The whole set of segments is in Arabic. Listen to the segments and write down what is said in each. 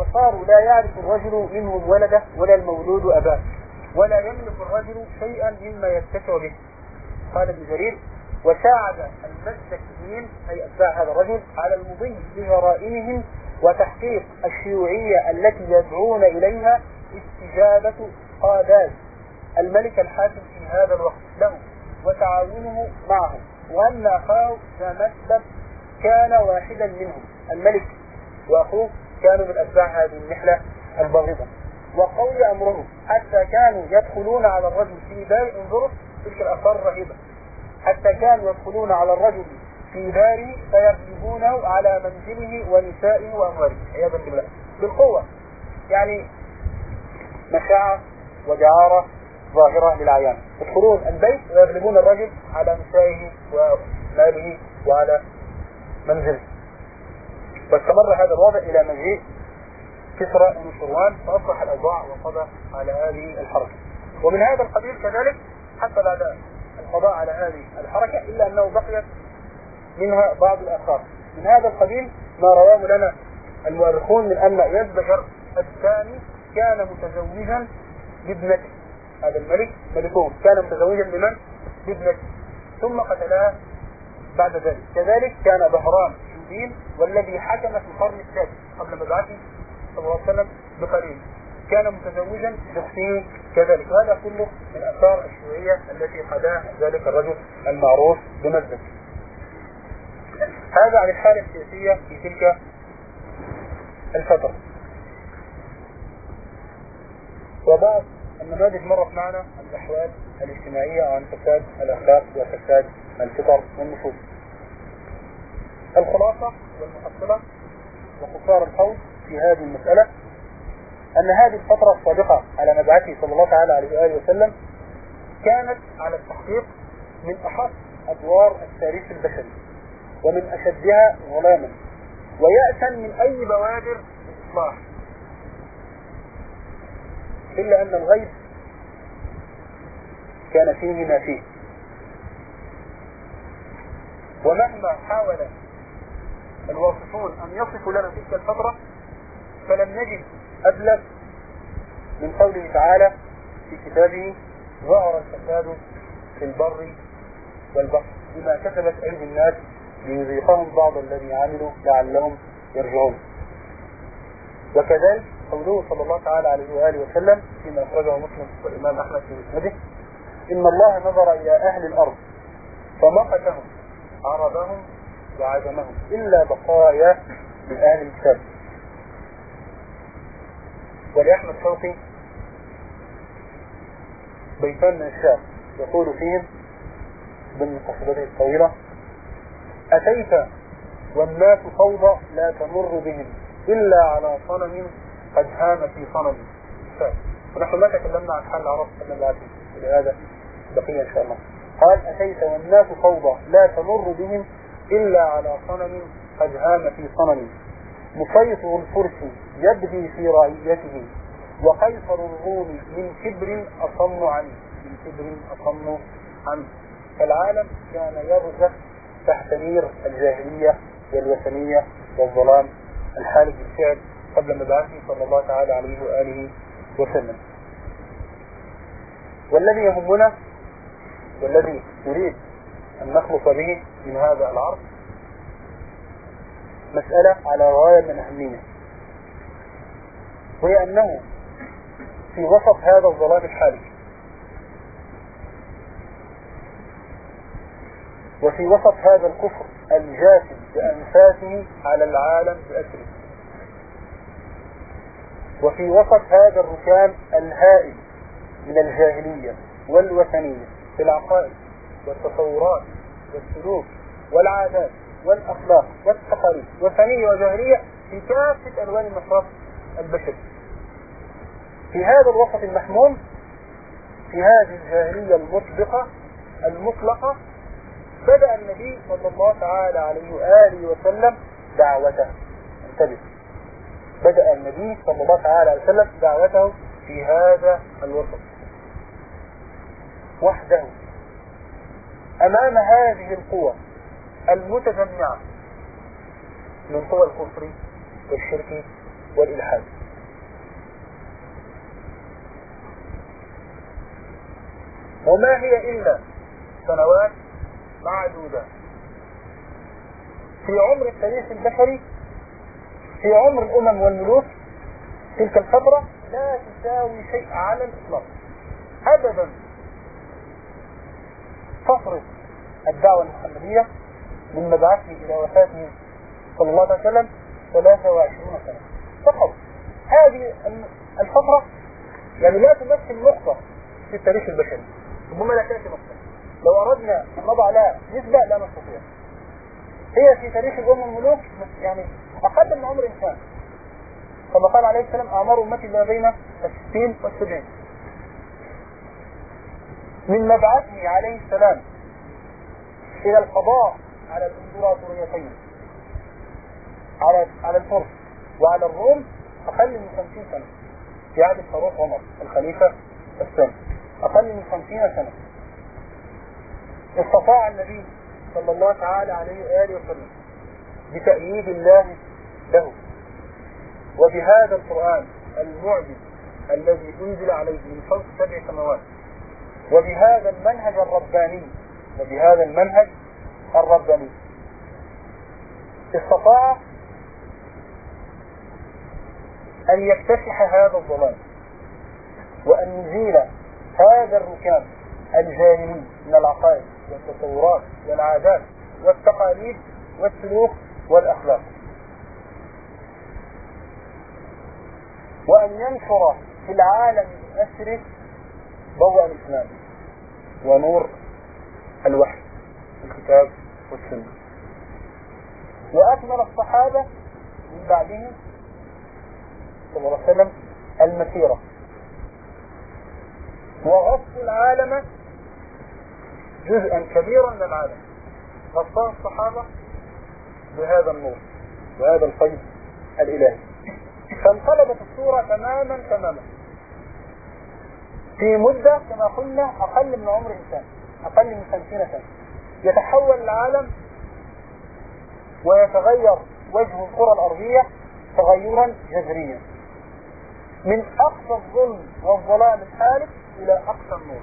فصاروا لا يعرف الرجل منهم ولده ولا المولود أباه، ولا يملك الرجل شيئا مما يتسع به. قال ابن جرير: وساعد المزدكيين أي أتباع هذا الرجل على المضي بجرائمهم وتحقيق الشيوعية التي يدعون إليها استجابة قاداز الملك الحاكم في هذا الوقت له وتعاونه معهم، وأن أخاه ذا مسلم كان واحدا منهم. الملك وأخوه كانوا من أتباع هذه النحلة الباغضة، وقوي أمرهم حتى كانوا يدخلون على الرجل في دار، انظروا تلك الآثار الرهيبة، حتى كانوا يدخلون على الرجل في داره فيغلبونه على منزله ونسائه وأمواله عياذا بالله بالقوة. يعني مشاعة ودعارة ظاهرة للعيان، يدخلون البيت ويغلبون الرجل على نسائه وماله وعلى منزله. واستمر هذا الوضع إلى مجيء كسرى نشروان فأصبح الأوضاع وقضى على هذه الحركة. ومن هذا القبيل كذلك حتى بعد القضاء على هذه الحركة إلا أنه بقيت منها بعض الآثار. من هذا القبيل ما رواه لنا المؤرخون من أن يزدجر الثاني كان متزوجا بابنته. هذا الملك ملكهم كان متزوجا بمن؟ بابنته، ثم قتلها بعد ذلك. كذلك كان بهرام الدين والذي حكم في القرن السادس قبل مبعثه صلى الله عليه وسلم بقليل كان متزوجا باخته كذلك. وهذا كله من آثار الشيوعية التي حداها ذلك الرجل المعروف بمزدك. هذا عن الحالة السياسية في تلك الفترة. وبعض النماذج مرت معنا عن الأحوال الاجتماعية وعن فساد الأخلاق وفساد الفطر والنفوس. الخلاصة والمحصلة وقصار القول في هذه المسألة أن هذه الفترة السابقة على مبعثه صلى الله عليه وآله وسلم كانت على التحقيق من أحط أدوار التاريخ البشري ومن أشدها ظلاما ويأسا من أي بوادر الإصلاح، إلا أن الغيب كان فيه ما فيه. ومهما حاول الواصفون أن يصفوا لنا تلك الفترة فلم نجد أبلغ من قوله تعالى في كتابه: ظهر الفساد في البر والبحر بما كسبت أيدي الناس ليذيقهم بعض الذي عملوا لعلهم يرجعون. وكذلك قوله صلى الله عليه وآله وسلم فيما أخرجه مسلم والإمام أحمد في مسنده: إن الله نظر إلى أهل الأرض فمقتهم عربهم وعجمهم إلا بقايا من أهل الكتاب. ولأحمد شوقي بيتان من الشعر يقول فيهم ضمن قصيدته الطويلة: أتيت والناس فوضى لا تمر بهم إلا على صنم قد هام في صنم. ونحن ما تكلمنا عن حال العرب قبل العادي، ولهذا بقية إن شاء الله. قال: أتيت والناس فوضى لا تمر بهم إلا على صنم قد هام في صنم، مسيطر الفرس يبدي في رعيته، وقيصر الروم من كبر أصم عنه، من كبر أصم عنه. فالعالم كان يرزق تحت نير الجاهلية والوثنية والظلام الحالك بالفعل قبل مبعثه صلى الله عليه وآله وسلم. والذي يهمنا والذي نريد أن نخلص به من هذا العرض مسألة على غاية من الأهمية، وهي أنه في وسط هذا الظلام الحالك وفي وسط هذا الكفر الجاثم بأنفاسه على العالم بأسره، وفي وسط هذا الركام الهائل من الجاهلية والوثنية في العقائد والتصورات والسلوك والعادات والأخلاق والتقاليد، وثنية وجاهلية في كافة ألوان النشاط البشري. في هذا الوسط المحموم، في هذه الجاهلية المطلقة بدأ النبي صلى الله عليه وآله وسلم دعوته. انتبه، بدأ النبي صلى الله عليه وسلم دعوته في هذا الوسط وحده أمام هذه القوى المتجمعة من قوى الكفر والشرك والإلحاد. وما هي إلا سنوات معدودة في عمر التاريخ البشري، في عمر الأمم والملوك. تلك الفترة لا تساوي شيء على الإطلاق أبدا. فترة الدعوة المحمدية من مبعثه إلى وفاته صلى الله عليه وسلم 23 سنة فقط. هذه الفترة يعني لا تمثل نقطة في التاريخ البشري، ربما لا تأتي نقطة. لو أردنا أن نضع لها نسبة لا نستطيع. هي في تاريخ الأمم والملوك يعني أقل من عمر إنسان، كما قال عليه السلام: أعمار أمتي ما بين 60 و70. من مبعثه عليه السلام إلى القضاء على الإمبراطوريتين، على الفرس وعلى الروم، أقل من 50 سنة. في عهد الفاروق عمر الخليفة الثاني أقل من 50 سنة. استطاع النبي صلى الله تعالى عليه وآله وسلم بتأييد الله له وبهذا القرآن المعجز الذي أنزل عليه من فوق 7 سماوات، وبهذا المنهج الرباني استطاع أن يكتسح هذا الظلام، وأن يزيل هذا الركام الجاهلي من العقائد والتصورات والعادات والتقاليد والسلوك والأخلاق، وأن ينشر في العالم بأسره ضوء الإسلام ونور الوحي الكتاب والسنة. وأكمل الصحابة من بعده صلى الله عليه وسلم المسيرة، وغطوا العالم جزءا كبيرا من العالم، غطاه الصحابة بهذا النور وهذا الفيض الإلهي. فانقلبت الصورة تماما في مدة كما قلنا أقل من عمر إنسان، أقل من 50 سنة. يتحول العالم ويتغير وجه الكرة الأرضية تغيرا جذريا، من أقصى الظلم والظلام الحالك إلى أقصى النور،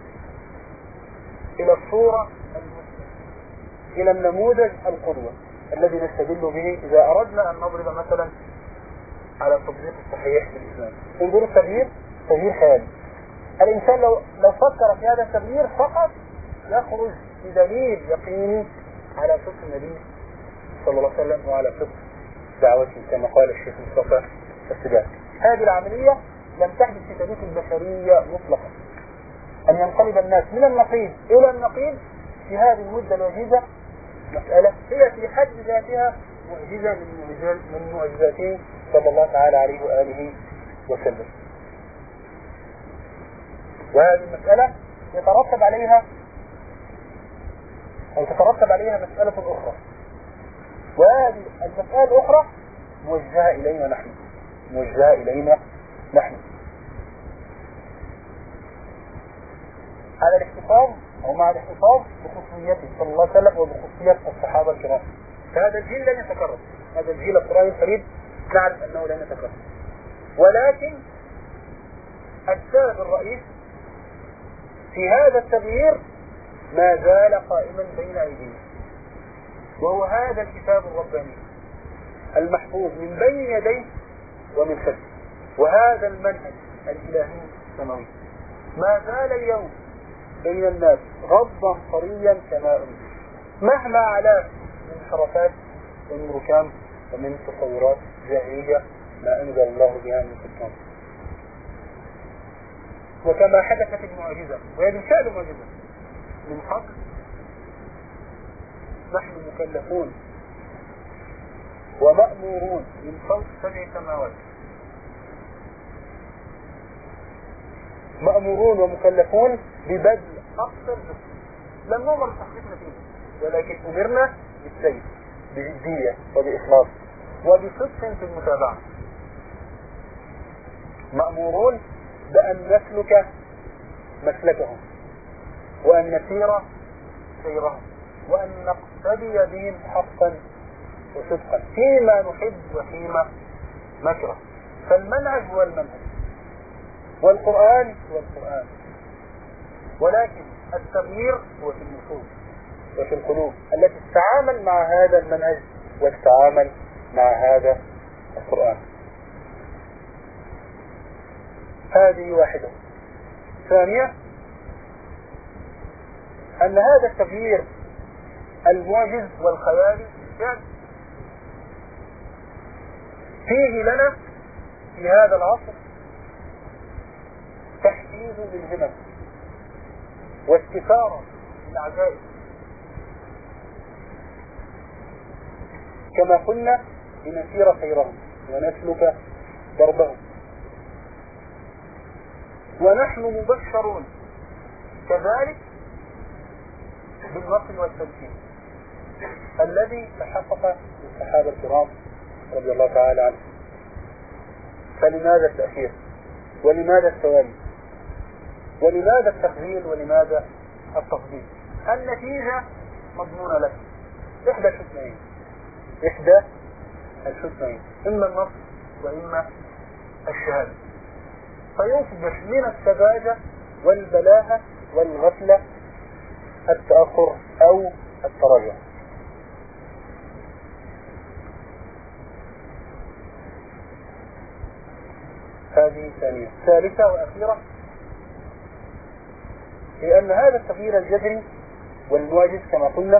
إلى الصورة المثلى، إلى النموذج القدوة الذي نستدل به إذا أردنا أن نضرب مثلا على التطبيق الصحيح في الإسلام. انظروا التغيير خيالي. الإنسان لو فكر في هذا التغيير فقط يخرج بدليل يقيني على صدق النبي صلى الله عليه وسلم وعلى صدق دعوته كما قال الشيخ مصطفى السباعي. هذه العملية لم تحدث في تاريخ البشرية مطلقا، أن ينقلب الناس من النقيض إلى النقيض في هذه المدة الوجيزة مسألة هي في حد ذاتها معجزة من معجزاته صلى الله تعالى عليه وآله وسلم. وهذه المسألة تترتب عليها مسألة أخرى، وهذه المسألة الأخرى موجهة إلينا نحن على الاحتفاظ أو مع الاحتفاظ بخصوصيته صلى الله عليه وسلم وبخصوصية الصحابة الكرام. فهذا الجيل لن يتكرر، هذا الجيل القرآني الفريد نعرف أنه لن يتكرر، ولكن السبب الرئيس في هذا التغيير ما زال قائما بين أيدينا، وهو هذا الكتاب الرباني المحفوظ من بين يديه ومن خلفه، وهذا المنهج الإلهي السماوي ما زال اليوم بين الناس غضا طريا كما أنزل، مهما علاه من حركات ومن ركام ومن تصورات جاهلية ما أنزل الله بها من سلطان. وكما حدثت المعجزة، وهي بالفعل معجزة من حق، نحن مكلفون ومأمورون من فوق 7 سماوات، مأمورون ومكلفون ببذل أقصى الجهد. لم نؤمر بتحقيق نتيجة، ولكن أمرنا بالسير بجدية وبإخلاص وبصدق في المتابعة. مأمورون بأن نسلك مسلكهم وأن نسير سيرهم وأن نقتدي بهم حقا وصدقا فيما نحب وفيما نكرة. فالمنهج هو المنهج، والقرآن هو القرآن، ولكن التغيير هو في النفوس وفي القلوب التي تتعامل مع هذا المنهج وتتعامل مع هذا القرآن. هذه واحدة. ثانية، أن هذا التغيير المعجز والخيالي بالفعل فيه لنا في هذا العصر تحفيز للهمم واستثارة للعجائب، كما قلنا لنسير خيرهم ونسلك دربهم. ونحن مبشرون كذلك بالنصر والتمكين الذي تحقق للصحابة الكرام رضي الله تعالى عنهم. فلماذا التأخير؟ ولماذا التوالي؟ ولماذا التقليل؟ ولماذا التفضيل؟ النتيجة مضمونة لك، إحدى الحسنين، إما النصر وإما الشهادة. فيصبح من السذاجة والبلاهة والغفلة التأخر أو التراجع. هذه ثانية. ثالثة وأخيرة، لأن هذا التغيير الجذري والمواجز كما قلنا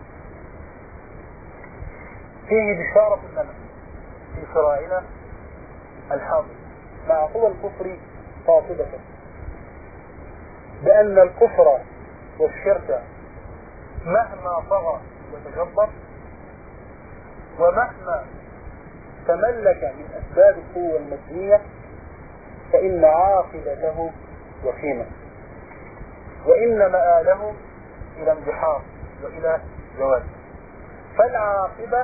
فيه بشارة لنا في شرائعنا الحاضر مع قوى الكفر قاطبة، بأن الكفر والشرك مهما طغى وتجبر ومهما تملك من أسباب القوة المادية فإن عاقبته وخيمة، وإن مآله إلى اندحار وإلى زوال. فالعاقبة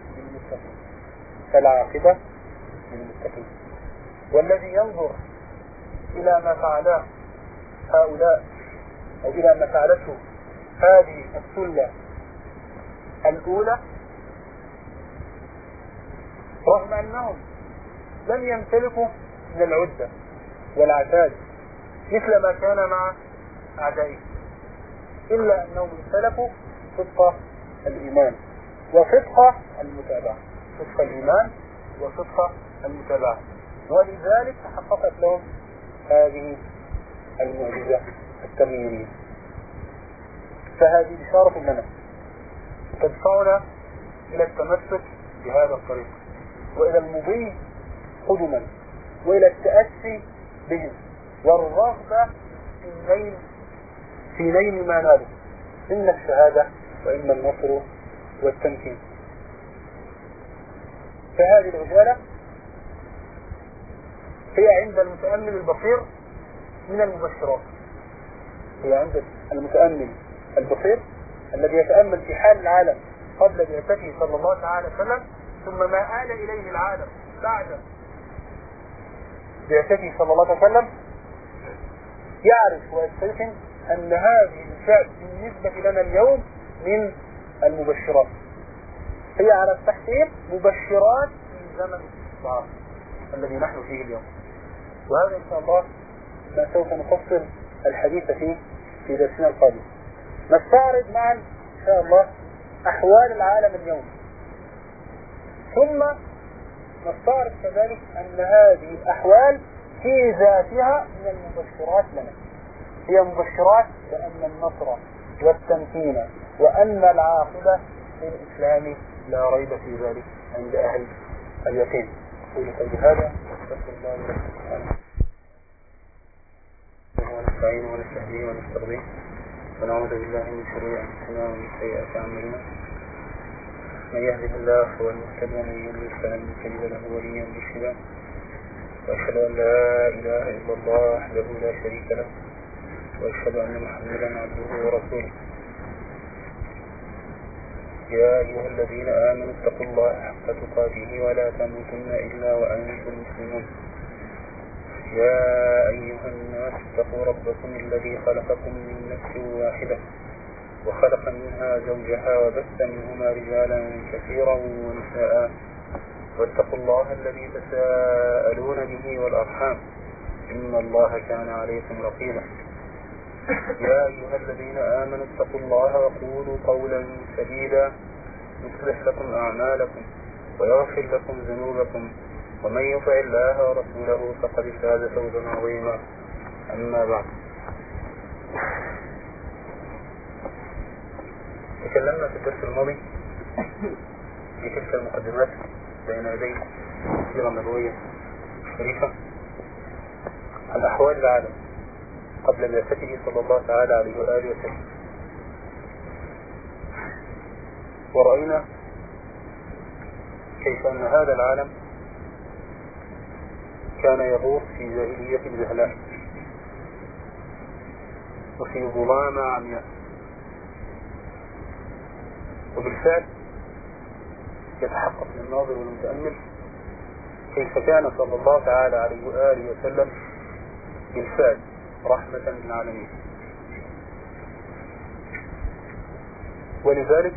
للمتقين. والذي ينظر إلى ما فعله هؤلاء أو إلى ما فعلته هذه السلة الأولى، رغم أنهم لم يمتلكوا من العدة والعتاد مثل ما كان مع أعدائهم، إلا أنهم امتلكوا صدق الإيمان وصدق المتابعة، صدق الإيمان وصدق المتابعة، ولذلك تحققت لهم هذه المعجزة التغييرية. فهذه بشارة لنا تدفعنا إلى التمسك بهذا الطريق وإلى المضي قدما وإلى التأسي بهم والرغبة في نيل ما ناله، إما الشهادة وإما النصر والتمكين. فهذه العجالة هي عند المتأمل البصير من المبشرات، هي عند المتأمل البصير الذي يتأمل في حال العالم قبل بعثته صلى الله عليه وسلم ثم ما آل إليه العالم بعد بعثته صلى الله عليه وسلم، يعرف ويستيقن أن هذه الفعل بالنسبة لنا اليوم من المبشرات، هي على التحقيق مبشرات في زمن الاستضعاف الذي نحن فيه اليوم. وهذا إن شاء الله ما سوف نفصل الحديث فيه في درسنا القادم. نستعرض معا إن شاء الله أحوال العالم اليوم، ثم نستعرض كذلك أن هذه الأحوال في ذاتها من المبشرات لنا، هي مبشرات بأن النصر والتمكين وأن العاقبة للإسلام لا ريب في ذلك عند أهل اليقين. أقول قولي هذا واستغفر الله لي سبحانه ونستعين ونستهديه ونسترضيه ونعوذ بالله من شرور أنفسنا ومن سيئات أعمالنا، من يهده الله فهو المهتدي ومن يضلل فلن تجد له وليا مرشدا، وأشهد أن لا إله إلا الله وحده لا شريك له، وأشهد أن محمدا عبده ورسوله. يا أيها الذين آمنوا اتقوا الله حق تقاته ولا تموتن إلا وأنتم مسلمون. يا أيها الناس اتقوا ربكم الذي خلقكم من نفس واحدة وخلق منها زوجها وبث منهما رجالا كثيرا ونساء، واتقوا الله الذي تساءلون به والأرحام إن الله كان عليكم رقيبا. يا أيها الذين آمنوا اتقوا الله وقولوا قولا سديدا يصلح لكم أعمالكم ويغفر لكم ذنوبكم ومن يطع الله ورسوله فقد فاز فوزا عظيما. أما بعد، تكلمنا في الدرس الماضي في تلك المقدمات بين يدي السيرة النبوية الشريفة عن أحوال العالم قبل بعثته صلى الله تعالى عليه وآله وسلم، ورأينا كيف أن هذا العالم كان يغور في جاهلية جهلاء وفي ظلام عمياء، وبالفعل يتحقق للناظر والمتأمل كيف كان صلى الله تعالى عليه وآله وسلم بالفعل رحمة للعالمين. ولذلك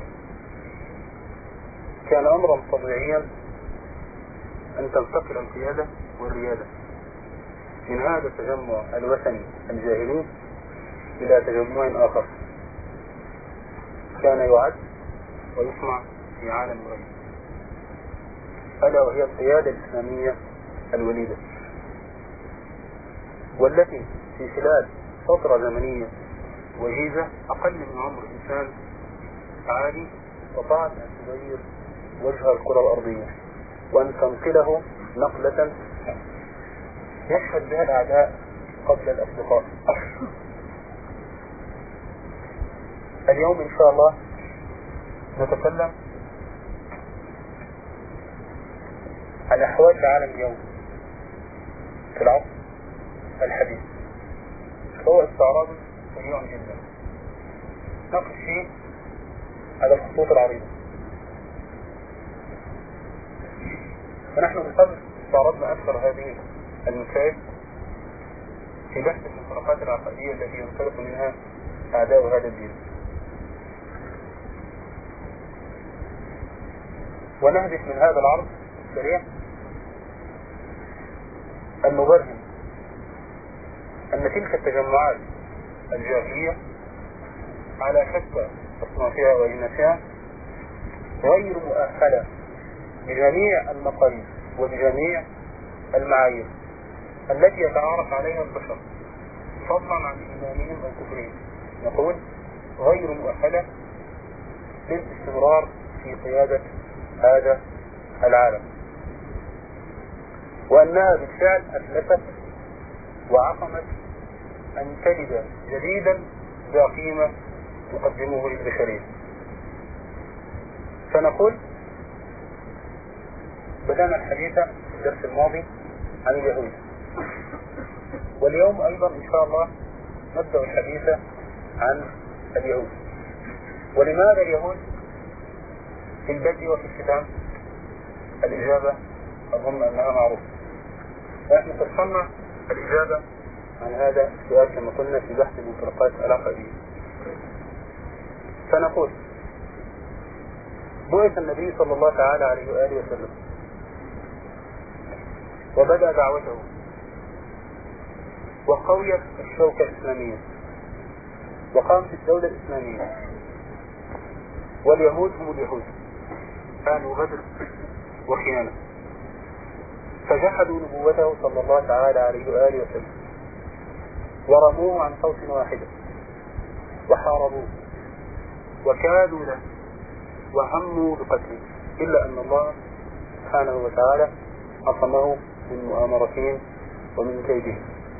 كان أمرا طبيعيا أن تنتقل القيادة والريادة من هذا التجمع الوثني الجاهلي إلى تجمع آخر كان يعد ويسمع في عالم الغيب، ألا وهي القيادة الإسلامية الوليدة، والتي في خلال فترة زمنية وجيزة أقل من عمر إنسان عادي استطاعت أن تغير وجه الكرة الأرضية وأن تنقله نقلة يشهد بها الأعداء قبل الأصدقاء. اليوم إن شاء الله نتكلم عن أحوال العالم اليوم في العصر الحديث. هو استعراض سريع جدا نقش فيه على الخطوط العريضة، ونحن بالقدر استعرضنا أكثر هذه المسائل في بحث المفارقات العقدية التي ينطلق منها أعداء هذا الدين، ونهدف من هذا العرض السريع أن نبرهن أن تلك التجمعات الجاهلية على شتى أصنافها وأجناسها غير مؤهلة بجميع المقاييس وبجميع المعايير التي يتعارف عليها البشر فضلا عن إيمانهم أو كفرهم. نقول غير مؤهلة للاستمرار في قيادة هذا العالم، وأنها بالفعل أفلست وعقمت أن تجد جديدا ذا قيمة تقدمه للبشرية. فنقول بدأنا الحديث في الدرس الماضي عن اليهود، واليوم أيضا إن شاء الله نبدأ الحديث عن اليهود. ولماذا اليهود في البدء وفي الختام؟ الإجابة أظن أنها معروفة، نحن فصلنا الإجابة عن هذا السؤال كما قلنا في بحث المفارقات العقدية. فنقول بعث النبي صلى الله تعالى عليه وآله وسلم وبدأ دعوته وقويت الشوكة الإسلامية وقامت الدولة الإسلامية، واليهود هم اليهود كانوا غدر وخيانة، فجحدوا نبوته صلى الله تعالى عليه وآله وسلم ورموه عن صوت واحدة وحاربوه وكادوا له وهموا بقتله، إلا أن الله سبحانه وتعالى عصمه من مؤامرتهم ومن كيدهم،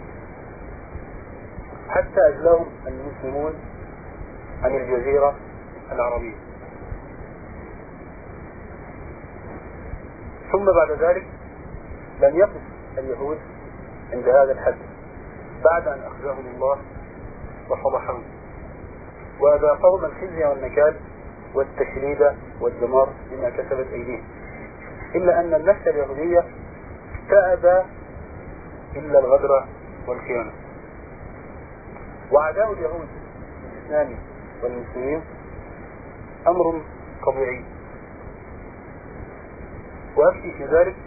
حتى أجلاهم المسلمون عن الجزيرة العربية. ثم بعد ذلك لم يقف اليهود عند هذا الحد بعد أن أخزاهم الله وفضحهم وأذاقهم الخزي والنكال والتشريد والدمار بما كسبت أيديهم، إلا أن النفس اليهودية تأبى إلا الغدر والخيانة. وعداء اليهود للإسلام والمسلمين أمر طبيعي وأكفي في ذلك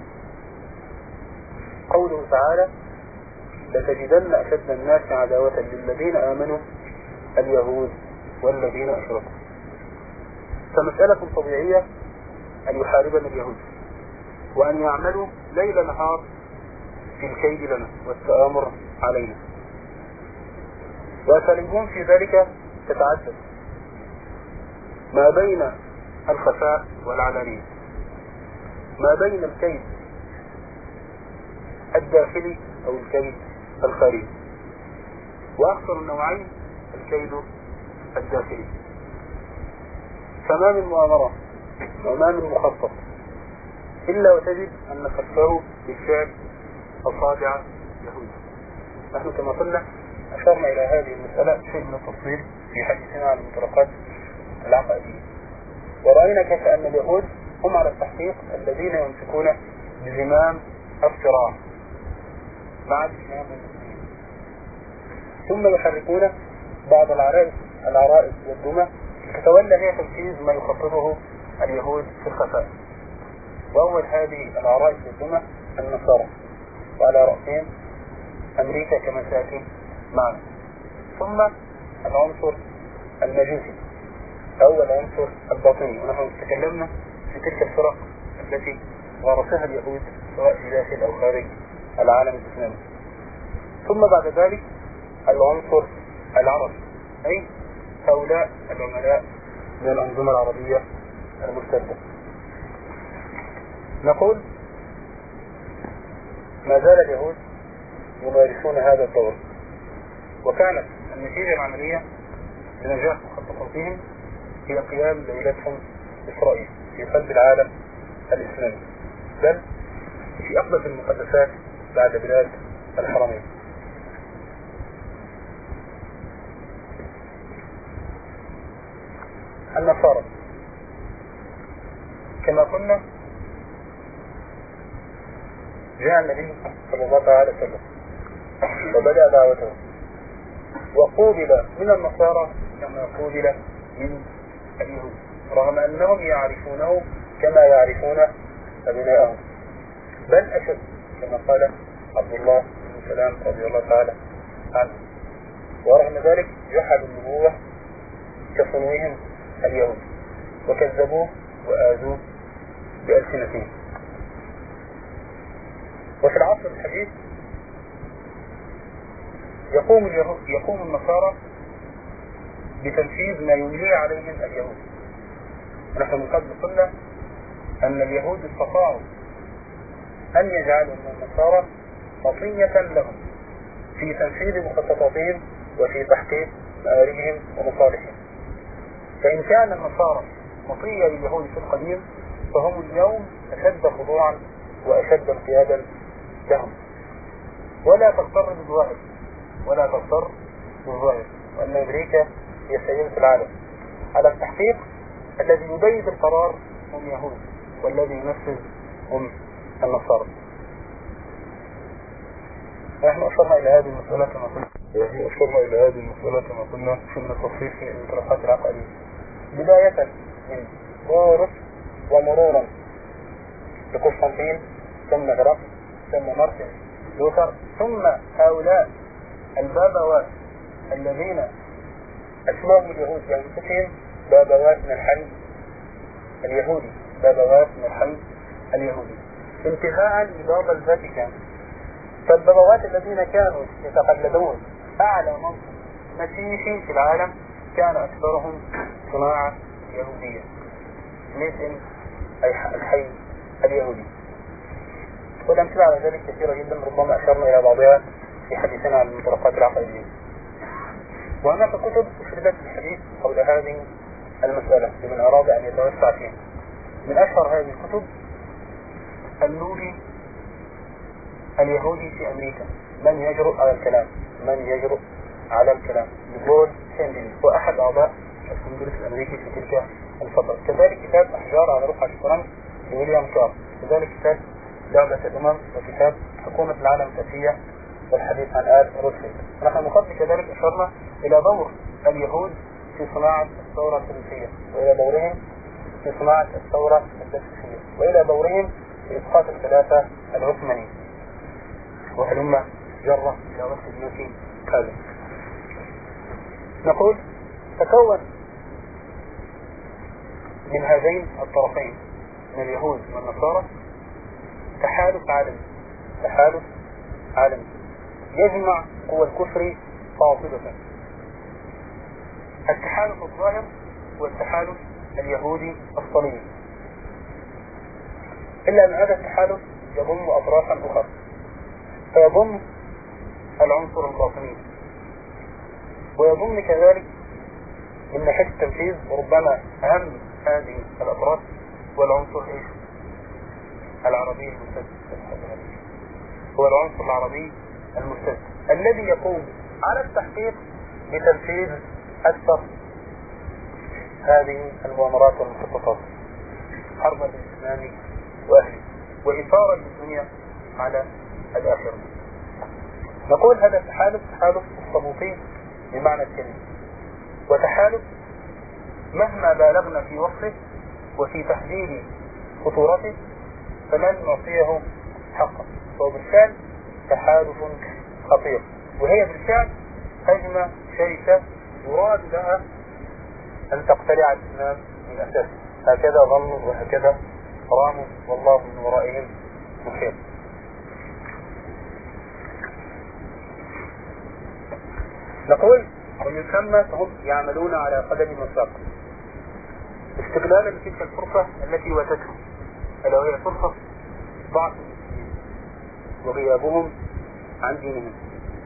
قوله تعالى: لتجدن أشد الناس عداوة للذين آمنوا اليهود والذين أشركوا. فمسألة طبيعية أن يحاربنا اليهود وأن يعملوا ليل نهار في الكيد لنا والتآمر علينا، وأساليبهم في ذلك تتعدد ما بين الخفاء والعلانية، ما بين الكيد الداخلي أو الكيد الخارجي، وأكثر النوعين الكيد الداخلي. فما من مؤامرة وما من مخطط إلا وتجد أن خلفه بالفعل أصابع يهود. نحن كما قلنا أشرنا إلى هذه المسألة شيء من التفصيل في حديثنا عن المطلقات العقائدية، ورأينا كيف أن اليهود هم على التحقيق الذين يمسكون بزمام الصراع مع الإسلام والمسلمين، ثم يحركون بعض العرائس والدمى تتولى هي تنفيذ ما يخططه اليهود في الخفاء. وأول هذه العرائس والدمى النصارى، وعلى رأسهم أمريكا كما سيأتي معنا، ثم العنصر المجوسي أو العنصر الباطني، ونحن تكلمنا في تلك الفرق التي غرسها اليهود سواء في داخل أو خارج العالم الإسلامي. ثم بعد ذلك العنصر العربي، أي هؤلاء العملاء من الأنظمة العربية المرتدة. نقول ما زال اليهود يمارسون هذا الدور، وكانت النتيجة العملية لنجاح مخططاتهم هي قيام دولتهم إسرائيل في قلب العالم الإسلامي، بل في أقدس المقدسات بعد بلاد الحرمين. النصارى كما قلنا جاء النبي صلى الله عليه وسلم وبدأ دعوته، وقوبل من النصارى كما قوبل من اليهود، رغم أنهم يعرفونه كما يعرفون أبنائهم، بل أشد كما قال عبد الله بن سلام رضي الله تعالى عنه. ورغم ذلك جحدوا النبوة كصنوهم اليهود وكذبوه وآذوه بألسنتهم. وفي العصر الحديث يقوم النصارى بتنفيذ ما يملي عليهم اليهود. نحن من قبل قلنا أن اليهود استطاعوا أن يجعلوا من النصارى مطية لهم في تنفيذ مخططاتهم وفي تحقيق مآربهم ومصالحهم. فإن كان النصارى مطية لليهود في القديم، فهم اليوم أشد خضوعا وأشد انقيادا لهم. ولا تغتر بالظاهر وأن أمريكا هي سيدة العالم. على التحقيق الذي يبيد القرار هم يهود، والذي ينفذ هم النصارى. نحن أشرنا إلى هذه المسألة كما قلنا في التفصيل في المطلقات العقائدية، بداية من بورس ومرورا بقسطنطين ثم هرقل ثم مارتن لوثر، ثم هؤلاء البابوات الذين أسماهم اليهود بأنفسهم بابوات من الحي اليهودي، انتهاء لباب الفاتيكان. فالبابوات الذين كانوا يتقلدون أعلى منصب مسيحي في العالم كان أكثرهم صناعة يهودية، مثل الحي اليهودي. والأمثلة على ذلك كثيرة جدا، ربما أشرنا إلى بعضها في حديثنا عن المطلقات العقائدية. وهناك كتب أفردت الحديث حول هذه المسألة لمن أراد أن يتوسع فيها. من أشهر هذه الكتب اللوري اليهودي في أمريكا، من يجرؤ على الكلام لبول هنري، وأحد أعضاء الكونجرس الأمريكي في تلك الفترة. كذلك كتاب أحجار على رقعة الشطرنج لويليام كارل، كذلك كتاب دولة الأمم، وكتاب حكومة العالم التأسية والحديث عن آل روزفلت. نحن مقبل كذلك أشرنا إلى دور اليهود في صناعة الثورة الفرنسية وإلى دورهم في صناعة الثورة التأسيسية، وإلى دورهم في إسقاط الخلافة العثمانية، وهلم جرة إلى وقت الملك كاظم. نقول تكون من هذين الطرفين من اليهود والنصارى تحالف عالمي يجمع قوى الكفر قاطبة. التحالف الظاهر هو التحالف اليهودي الصليبي، إلا أن هذا التحالف يضم أطرافا أخرى، فيضم العنصر الباطني، ويضم كذلك من ناحية التنفيذ وربما أهم هذه الأطراف والعنصر العربي المستد، هو العنصر العربي المستد الذي يقوم على التحقيق بتنفيذ أكثر هذه المؤامرات والمخططات حرب الإسلام وأهله وإثارة الدنيا على الآخرة. نقول هذا تحالف الصبوطي بمعنى الكلمة، وتحالف مهما بالغنا في وصفه وفي تحديد خطورته فلن نعطيه حقا، فهو بالفعل تحالف خطير، وهي بالفعل هجمة شرسة يراد لها أن تقتلع الإسلام من أساسه. هكذا ظنوا وهكذا راموا، والله من ورائهم محيط. نقول ومن ثم فهم يعملون على قدم وساق استغلالا لتلك الفرصة التي واتتهم، ألا وهي فرصة ضعف المسلمين وغيابهم عن دينهم،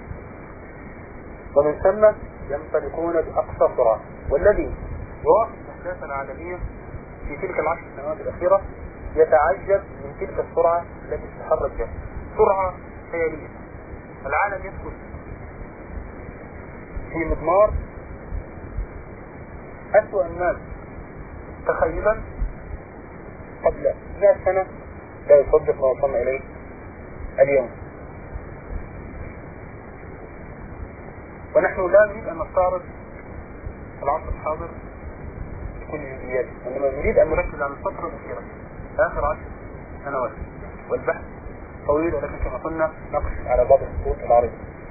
ومن ثم ينطلقون بأقصى سرعة. والذي يراقب الأحداث العالمية في تلك العشر سنوات الأخيرة يتعجب من تلك السرعة التي تتحرك بها، سرعة خيالية. العالم يدخل في مضمار أسوأ الناس تخيلا قبل 100 سنة لا يصدق ما وصلنا إليه اليوم. ونحن لا نريد أن نستعرض العصر الحاضر بكل جزئياته، وإنما نريد أن نركز على الفترة الأخيرة آخر 10 سنوات، والبحث طويل، ولكن كما قلنا نقص على بعض الخطوط العريضة.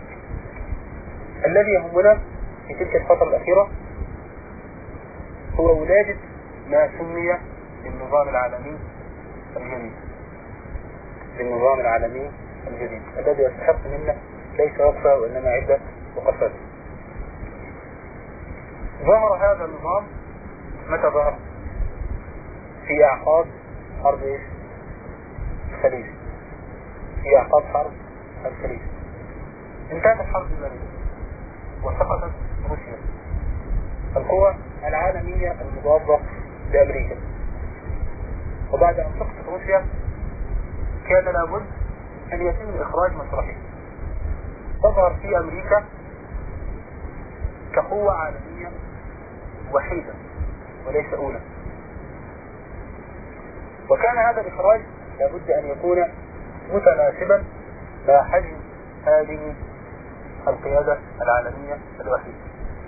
الذي يهمنا في تلك الفترة الأخيرة هو ولادة ما سمي بالنظام العالمي الجديد، الذي يستحق منا ليس وقفة وإنما عدة وقفات. ظهر هذا النظام متى ظهر؟ في أعقاب حرب الخليج، انتهت الحرب الباردة وسقطت روسيا القوى العالمية المضادة لأمريكا. وبعد أن سقطت روسيا كان لابد أن يتم إخراج مسرحي تظهر في أمريكا كقوة عالمية وحيدة وليس أولى، وكان هذا الإخراج لابد أن يكون متناسبا مع حجم هذه القيادة العالمية الوحيدة.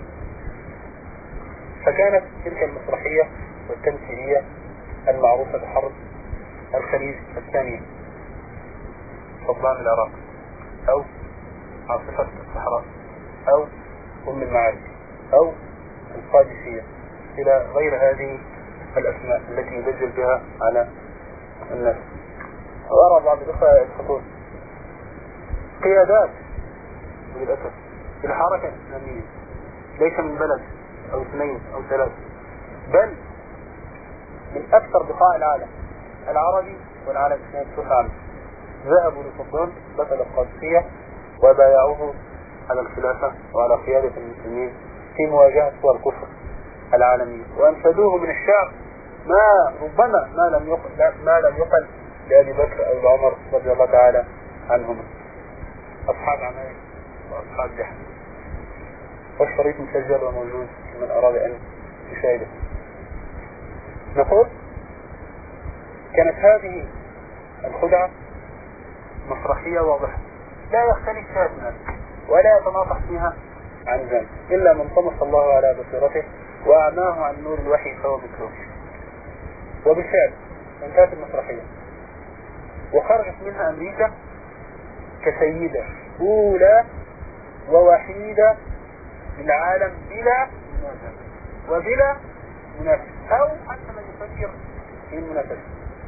فكانت تلك المسرحية والتمثيلية المعروفة بحرب الخليج الثانية، صدام العراق، أو عاصفة الصحراء، أو أم المعارك، أو القادسية، إلى غير هذه الأسماء التي يدجل بها على الناس. وأرى بعض الأخوة الخطوط قيادات للأسف في الحركة الإسلامية ليس من بلد أو 2 أو 3، بل من أكثر بقاع العالم العربي والعالم الإسلامي بصفة عامة ذهبوا لصدام بطل القادسية وبايعوه على الخلافة وعلى قيادة المسلمين في مواجهة قوى الكفر العالمية، وأنشدوه من الشعب ربما ما لم يقل لأبي بكر أو لعمر رضي الله تعالى عنهم، أصحاب عمائر وأصحاب جحد. والشريط مسجل وموجود لمن أراد أن يشاهده. نقول كانت هذه الخدعة مسرحية واضحة لا يختلف فيها اثنان ولا يتناطح فيها عن ذلك إلا من طمس الله على بصيرته وأعماه عن نور الوحي فهو مثله. وبالفعل انتهت المسرحية وخرجت منها أمريكا كسيدة أولى ووحيدة في العالم بلا منازع وبلا منافس أو حتى من يفكر في المنافسة.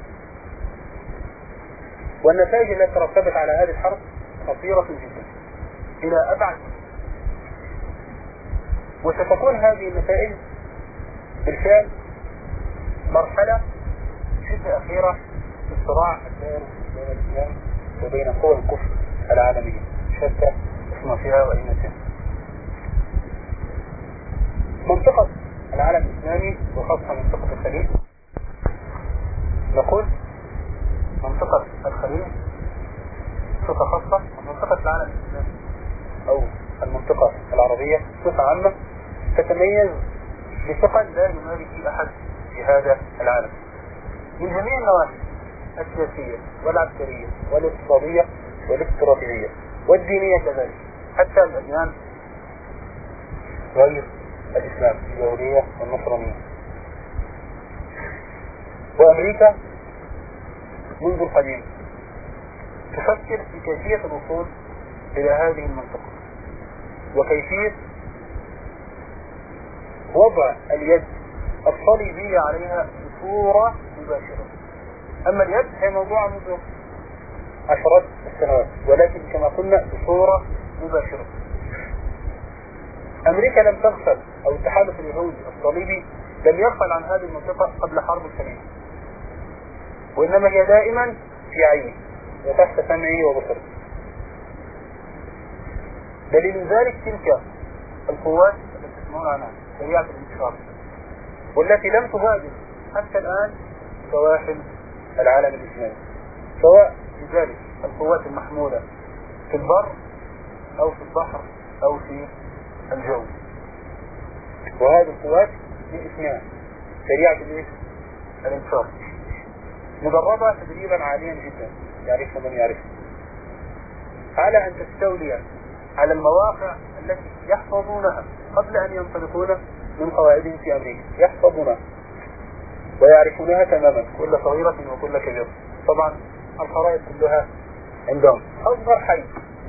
والنتائج التي ترتبت على هذه الحرب خطيرة جدا إلى أبعد، وستكون هذه النتائج بالفعل مرحلة شبه أخيرة في الصراع الدائر بين الإسلام وبين قوى الكفر العالمية شتى أصنافها وأئمتها. منطقة العالم الإسلامي وخاصة منطقة الخليج، نقول منطقة الخليج صفة خاصة، ومنطقة العالم الإسلامي أو المنطقة العربية صفة عامة تتميز بثقل لا يمارس فيه أحد في هذا العالم من جميع النواحي السياسية والعسكرية والاقتصادية والاستراتيجية والدينية كذلك، حتى الأديان غير الإسلام اليهودية والنصرانية. وأمريكا منذ القديم تفكر في كيفية الوصول إلى هذه المنطقة وكيفية وضع اليد الصليبية عليها بصورة مباشرة. أما اليد هي موضوع منذ عشرات السنوات، ولكن كما قلنا بصورة مباشرة. أمريكا لم تغفل، أو التحالف اليهودي الصليبي لم يغفل عن هذه المنطقة قبل حرب الخليج، وإنما هي دائما في عينه وتحت سمعه وبصره. دليل ذلك تلك القوات التي تسمعون عنها سريعة الانتشار، والتي لم تغادر حتى الآن سواحل العالم الإسلامي، سواء لذلك القوات المحمولة في البر أو في البحر أو في الجو. وهذه القوات باسمها سريعة الانتشار، مدربة تدريبا عاليا جدا يعرفها من يعرفها، على أن تستولي على المواقع التي يحفظونها قبل أن ينطلقون من قواعدهم في أمريكا، يحفظونها ويعرفونها تماما كل صغيرة وكل كبيرة. طبعا الخرائط كلها عندهم. أصغر حي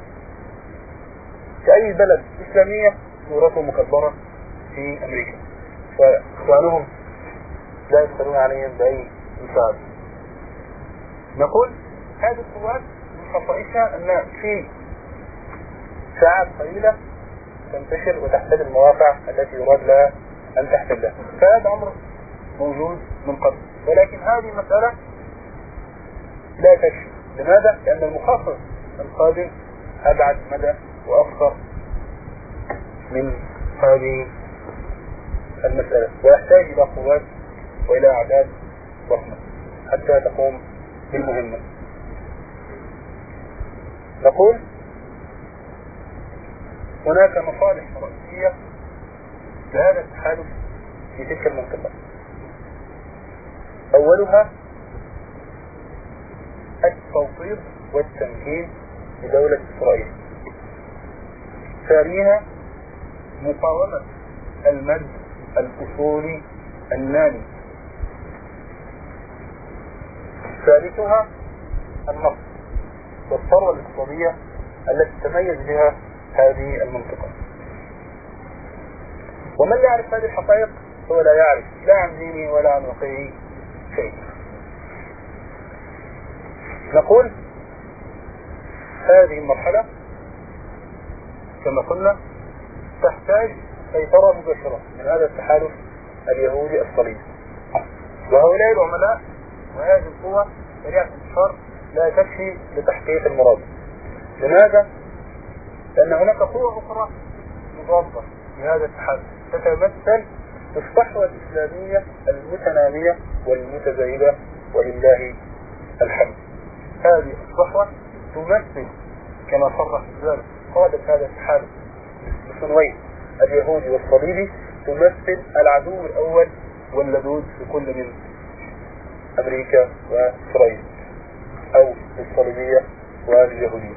في أي بلد إسلامية صورته مكبرة في أمريكا، فإخوانهم لا يستطيعون عليهم بأي مساعدة. نقول هذه القوات من خصائصها أن في ساعات قليلة تنتشر وتحتل المواقع التي يراد لها أن تحتلها، فهذا أمر موجود من قبل، ولكن هذه المسألة لا تكفي. لماذا؟ لأن المخصص القادم أبعد مدى وأكثر من هذه المسألة، ويحتاج إلى قوات وإلى أعداد ضخمة حتى تقوم بالمهمة. نقول هناك مصالح رئيسية لهذا التحالف في تلك المنطقة. أولها التوطيد والتمكين لدولة إسرائيل. ثانيها مقاومة المد الأصولي النامي. ثالثها النصر والثروة الاقتصادية التي تميز بها هذه المنطقة. ومن لا يعرف هذه الحقائق هو لا يعرف لا عن دينه ولا عن واقعه شيء. نقول هذه المرحلة كما قلنا تحتاج سيطرة مباشرة من هذا التحالف اليهودي الصليبي، وهؤلاء العملاء وهذه القوة سريعة الانتشار لا تكفي لتحقيق المراد. لماذا؟ لأن هناك قوة أخرى مضادة لهذا التحالف تتمثل في الصحوة الإسلامية المتنامية والمتزايدة ولله الحمد. هذه الصحوة تمثل كما صرح ذلك قادة هذا التحالف الصنوي اليهودي والصليبي، تمثل العدو الأول واللدود في كل من أمريكا وإسرائيل أو الصليبية واليهودية.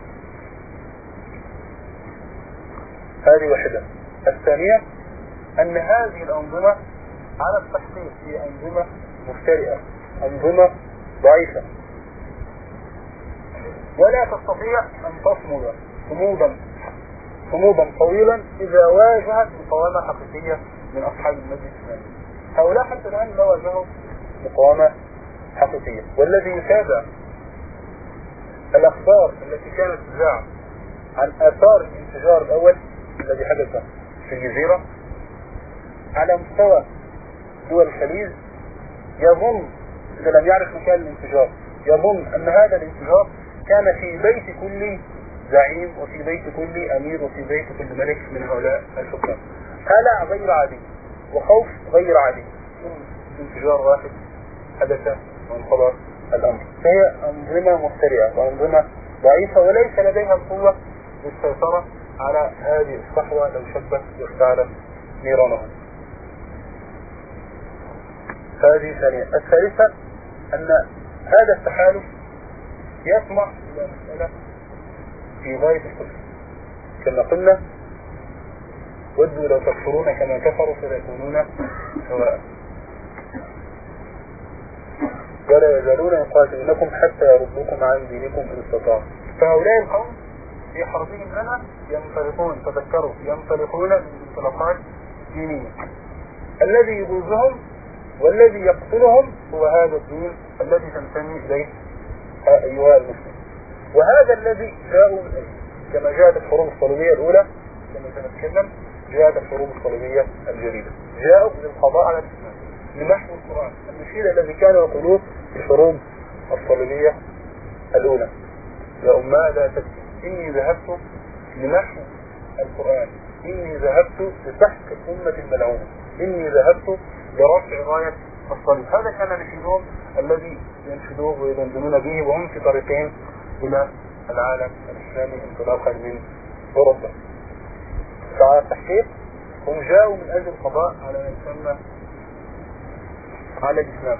هذه واحدة. الثانية أن هذه الأنظمة على التحقيق في أنظمة مفترئة، أنظمة ضعيفة، ولا تستطيع أن تصمد صمودا طويلا إذا واجهت مقاومة حقيقية من أصحاب المسجد الإسلامي. هؤلاء حتى الآن لا واجهوا مقاومة حقيقية. والذي يتابع الأخبار التي كانت تذاع عن آثار الانفجار الأول الذي حدث في الجزيرة على مستوى دول الخليج يظن، إذا لم يعرف مكان الانفجار، يظن أن هذا الانفجار كان في بيت كل زعيم وفي بيت كل أمير وفي بيت كل ملك من هؤلاء الحكام. هلع غير عادي وخوف غير عادي، انفجار واحد حدث وانقضى الأمر. فهي أنظمة مفترئة وأنظمة ضعيفة وليس لديها القوة للسيطرة على هذه الصحوة لو شبت واشتعلت نيرانهم. هذه ثانية. الثالثة أن هذا التحالف يطمح إلى مسألة في غاية الكفر، كما قلنا ودوا لو تكفرون كما كفروا فيكونون سواء، ولا يزالون يقاتلونكم حتى يردوكم عن دينكم إن استطاعوا. فهؤلاء القوم في حربهم لنا ينطلقون، تذكروا، ينطلقون من انطلاقات دينية. الذي يبوزهم والذي يقتلهم هو هذا الدين الذي تنتمي إليه أيها المسلم. وهذا الذي جاءوا كما جاءت الحروب الصليبية الأولى، كما سنتكلم جاءت الحروب الصليبية الجديدة، جاءوا للقضاء على الإسلام، لمحو القرآن. النشيد الذي كان يقولوه في الحروب الصليبية الأولى: يا أمة لا تبكي، إني ذهبت لمحو القرآن، إني ذهبت لسحق الأمة الملعونة، إني ذهبت لرفع راية الصليب. هذا كان نشيدهم الذي ينشدوه ويدندنون به وهم في طريقهم إلى العالم الإسلامي انطلاقا من أوروبا. فعلى التحقيق هم جاءوا من أجل القضاء على ما يسمى على الإسلام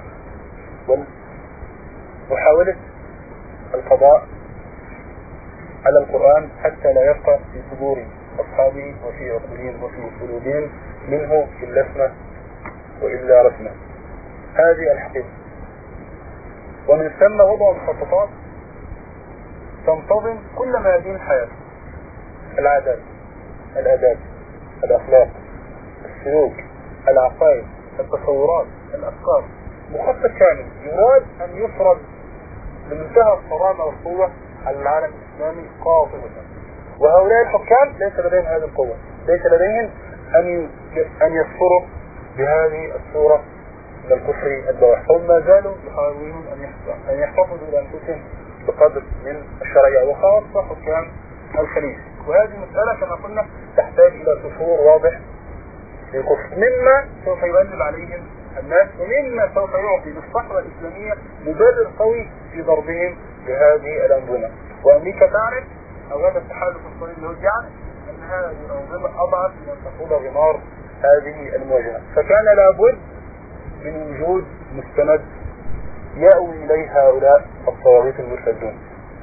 ومحاولة القضاء على القرآن حتى لا يبقى في صدور أصحابه وفي عقولهم وفي قلوبهم منه إلا اسمه وإلا رسمه. هذه الحقيقة. ومن ثم وضع مخططات تنتظم كل ميادين الحياة: العادات، الآداب، الأخلاق، السلوك، العقائد، التصورات، الأفكار. مخطط كامل يراد أن يفرض بمنتهى الصرامة والقوة على العالم الإسلامي قاطبة. وهؤلاء الحكام ليس لديهم هذه القوة، ليس لديهم أن يصفروا بهذه الصورة من الكفر البواح. هم ما زالوا يحاولون أن يحتفظوا لأنفسهم بقدر من الشرعية، وخاصة حكام الخليج. وهذه مسألة كما قلنا تحتاج إلى تصور واضح للكفر، مما سوف يغلب عليهم الناس ومما سوف يعطي للصحوة الإسلامية مبرر قوي في ضربهم بهذه الأنظمة. وأمريكا تعرف، أو هذا التحالف الصليبي له يعرف، أن هذه الأنظمة أضعف من أن تخوض غمار هذه المواجهة. فكان لابد من وجود مستند يأوي إليه هؤلاء الطواغيت المرتدون.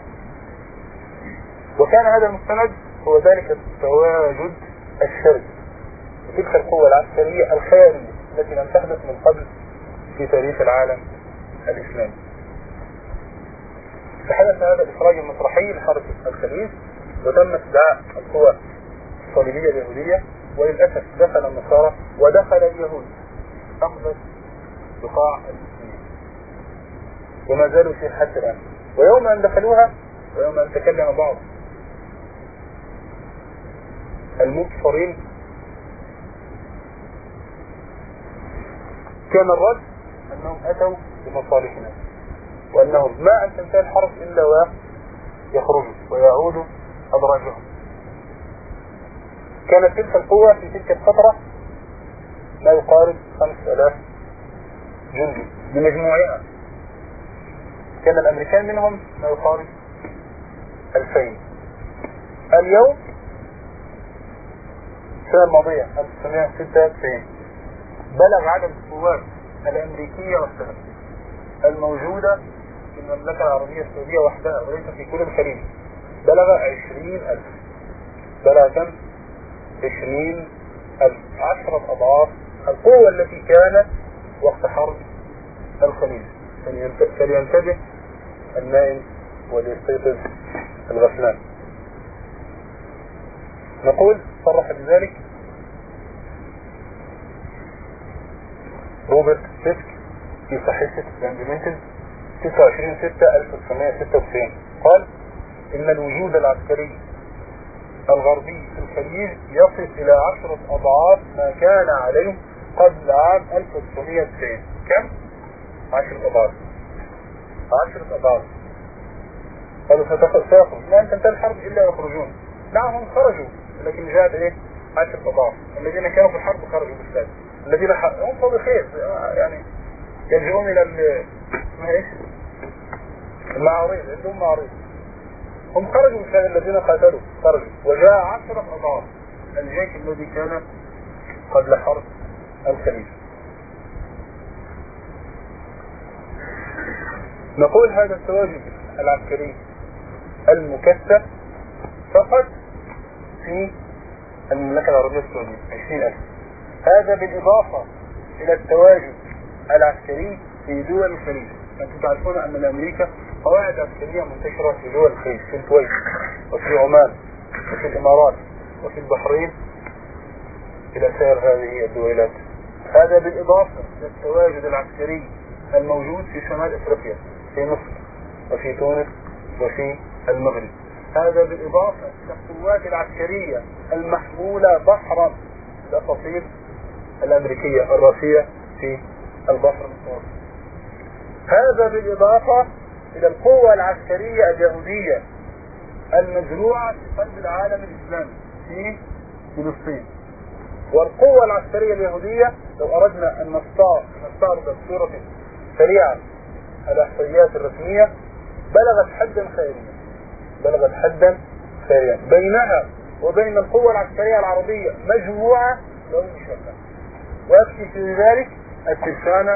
وكان هذا المستند هو ذلك التواجد الشرعي، تلك القوة العسكرية الخيالية التي لم تحدث من قبل في تاريخ العالم الإسلامي. فحدث هذا الإخراج المسرحي لحرب الخليج وتم استدعاء القوى الصليبية اليهودية، وللأسف دخل النصارى ودخل اليهود أخذت بقاع المسلمين وما زالوا فيه حتى الآن. ويوم أن دخلوها ويوم أن تكلم بعض المبصرين كان الرد أنهم أتوا بمصالحنا، وأنهم ما أن تنتهي الحرب إلا ويخرجوا ويعودوا أدراجهم. كانت تلك القوة في تلك الفترة ما يقارب 5000 جندي بمجموعها. كان الأمريكان منهم ما يقارب 2000. اليوم السنة الماضية 1996 بلغ عدد القوات الأمريكية والسنة الموجودة في المملكة العربية السعودية وحدها وليس في كل الخليج بلغ 20,000. بلغ كم؟ 20,000، 10 أضعاف القوة التي كانت وقت حرب الخليج، فلينتبه النائم وليستيقظ الغفلان. نقول صرح بذلك روبرت فيسك في صحيفة الاندمنتد 29/6/1996، قال إن الوجود العسكري الغربي في الخليج يصل إلى 10 أضعاف ما كان عليه قبل عام 1990. كم؟ 10 أضعاف. 10 أضعاف. قالوا سيخرج، لا تنتهي الحرب إلا يخرجون. نعم هم خرجوا، لكن جاءت إيه؟ 10 أضعاف. الذين كانوا في الحرب خرجوا بالفعل، الذين هم فوق خير يعني يلجؤون إلى اسمها إيش؟ المعارض، عندهم معارض. هم خرجوا بالفعل، الذين قاتلوا خرجوا، وجاء 10 أضعاف الجيش الذي كان قبل حرب الخليج. نقول هذا التواجد العسكري المكثف فقط في المملكة العربية السعودية 20,000. هذا بالإضافة إلى التواجد العسكري في دول الخليج. أنتم تعرفون أن أمريكا قواعد عسكرية منتشرة في دول الخليج، في الكويت وفي عمان وفي الإمارات وفي البحرين إلى سائر هذه الدولات. هذا بالإضافة إلى التواجد العسكري الموجود في شمال أفريقيا، في مصر وفي تونس وفي المغرب. هذا بالإضافة إلى القوات العسكرية المحمولة بحرا الأساطيل الأمريكية الراسية في البحر المتوسط. هذا بالإضافة إلى القوة العسكرية اليهودية المزروعة في قلب العالم الإسلامي في فلسطين. والقوة العسكرية اليهودية لو أردنا أن نستعرض بصورة سريعة الإحصائيات الرسمية بلغت حدا خيريا بينها وبين القوة العسكرية العربية مجموعة لو مشابهة. ويكفي في ذلك الترسانة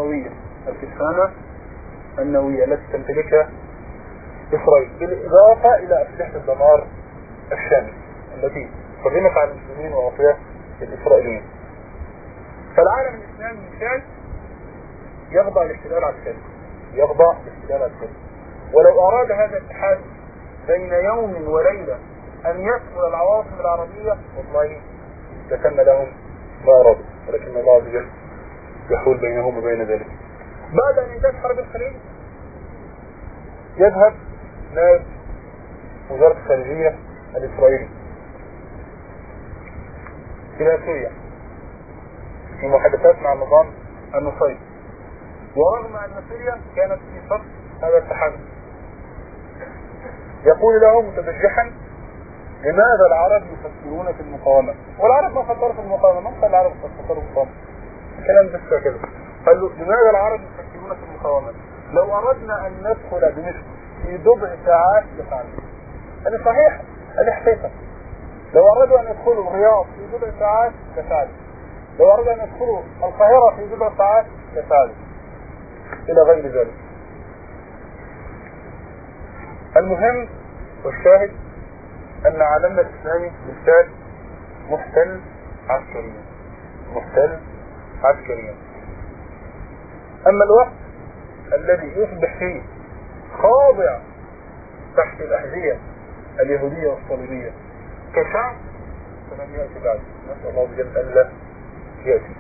النووية التي تمتلكها إسرائيل، بالإضافة إلى أسلحة الدمار الشامل التي قدمت على المسلمين وأعطيها الإسرائيليين. فالعالم الإسلامي بالفعل يخضع لاحتلال عسكري، ولو أراد هذا الاتحاد بين يوم وليلة أن يدخل العواصم العربية والله لتم لهم ما أرادوا، ولكن الله عز وجل يحول بينهم وبين ذلك. بعد أن انتهت حرب الخليج يذهب نائب وزارة الخارجية الإسرائيلي إلى سوريا في محادثات مع النظام النصيري، ورغم أن سوريا كانت في صف هذا التحالف يقول له متبجحا: لماذا العرب يفكرون في المقاومة؟ والعرب ما فكروا في المقاومة، ما قال العرب فكروا في المقاومة، كلام بس كده. قال له: لماذا العرب يفكرون في المقاومة؟ لو أردنا أن ندخل دمشق في 4 ساعات لفعلنا. هذه صحيح، هذه حقيقة. لو أردوا أن يدخلوا الرياض في 4 ساعات لفعلوا، لو أردوا أن يدخلوا القاهرة في 4 ساعات لفعلوا، إلى غير ذلك. المهم والشاهد أن عالمنا الإسلامي بالفعل محتل عسكريا. أما الوقت الذي يصبح فيه خاضع تحت الأحذية اليهودية والصليبية كشعب فلم يأتي بعد، نسأل الله جل ألا يأتي.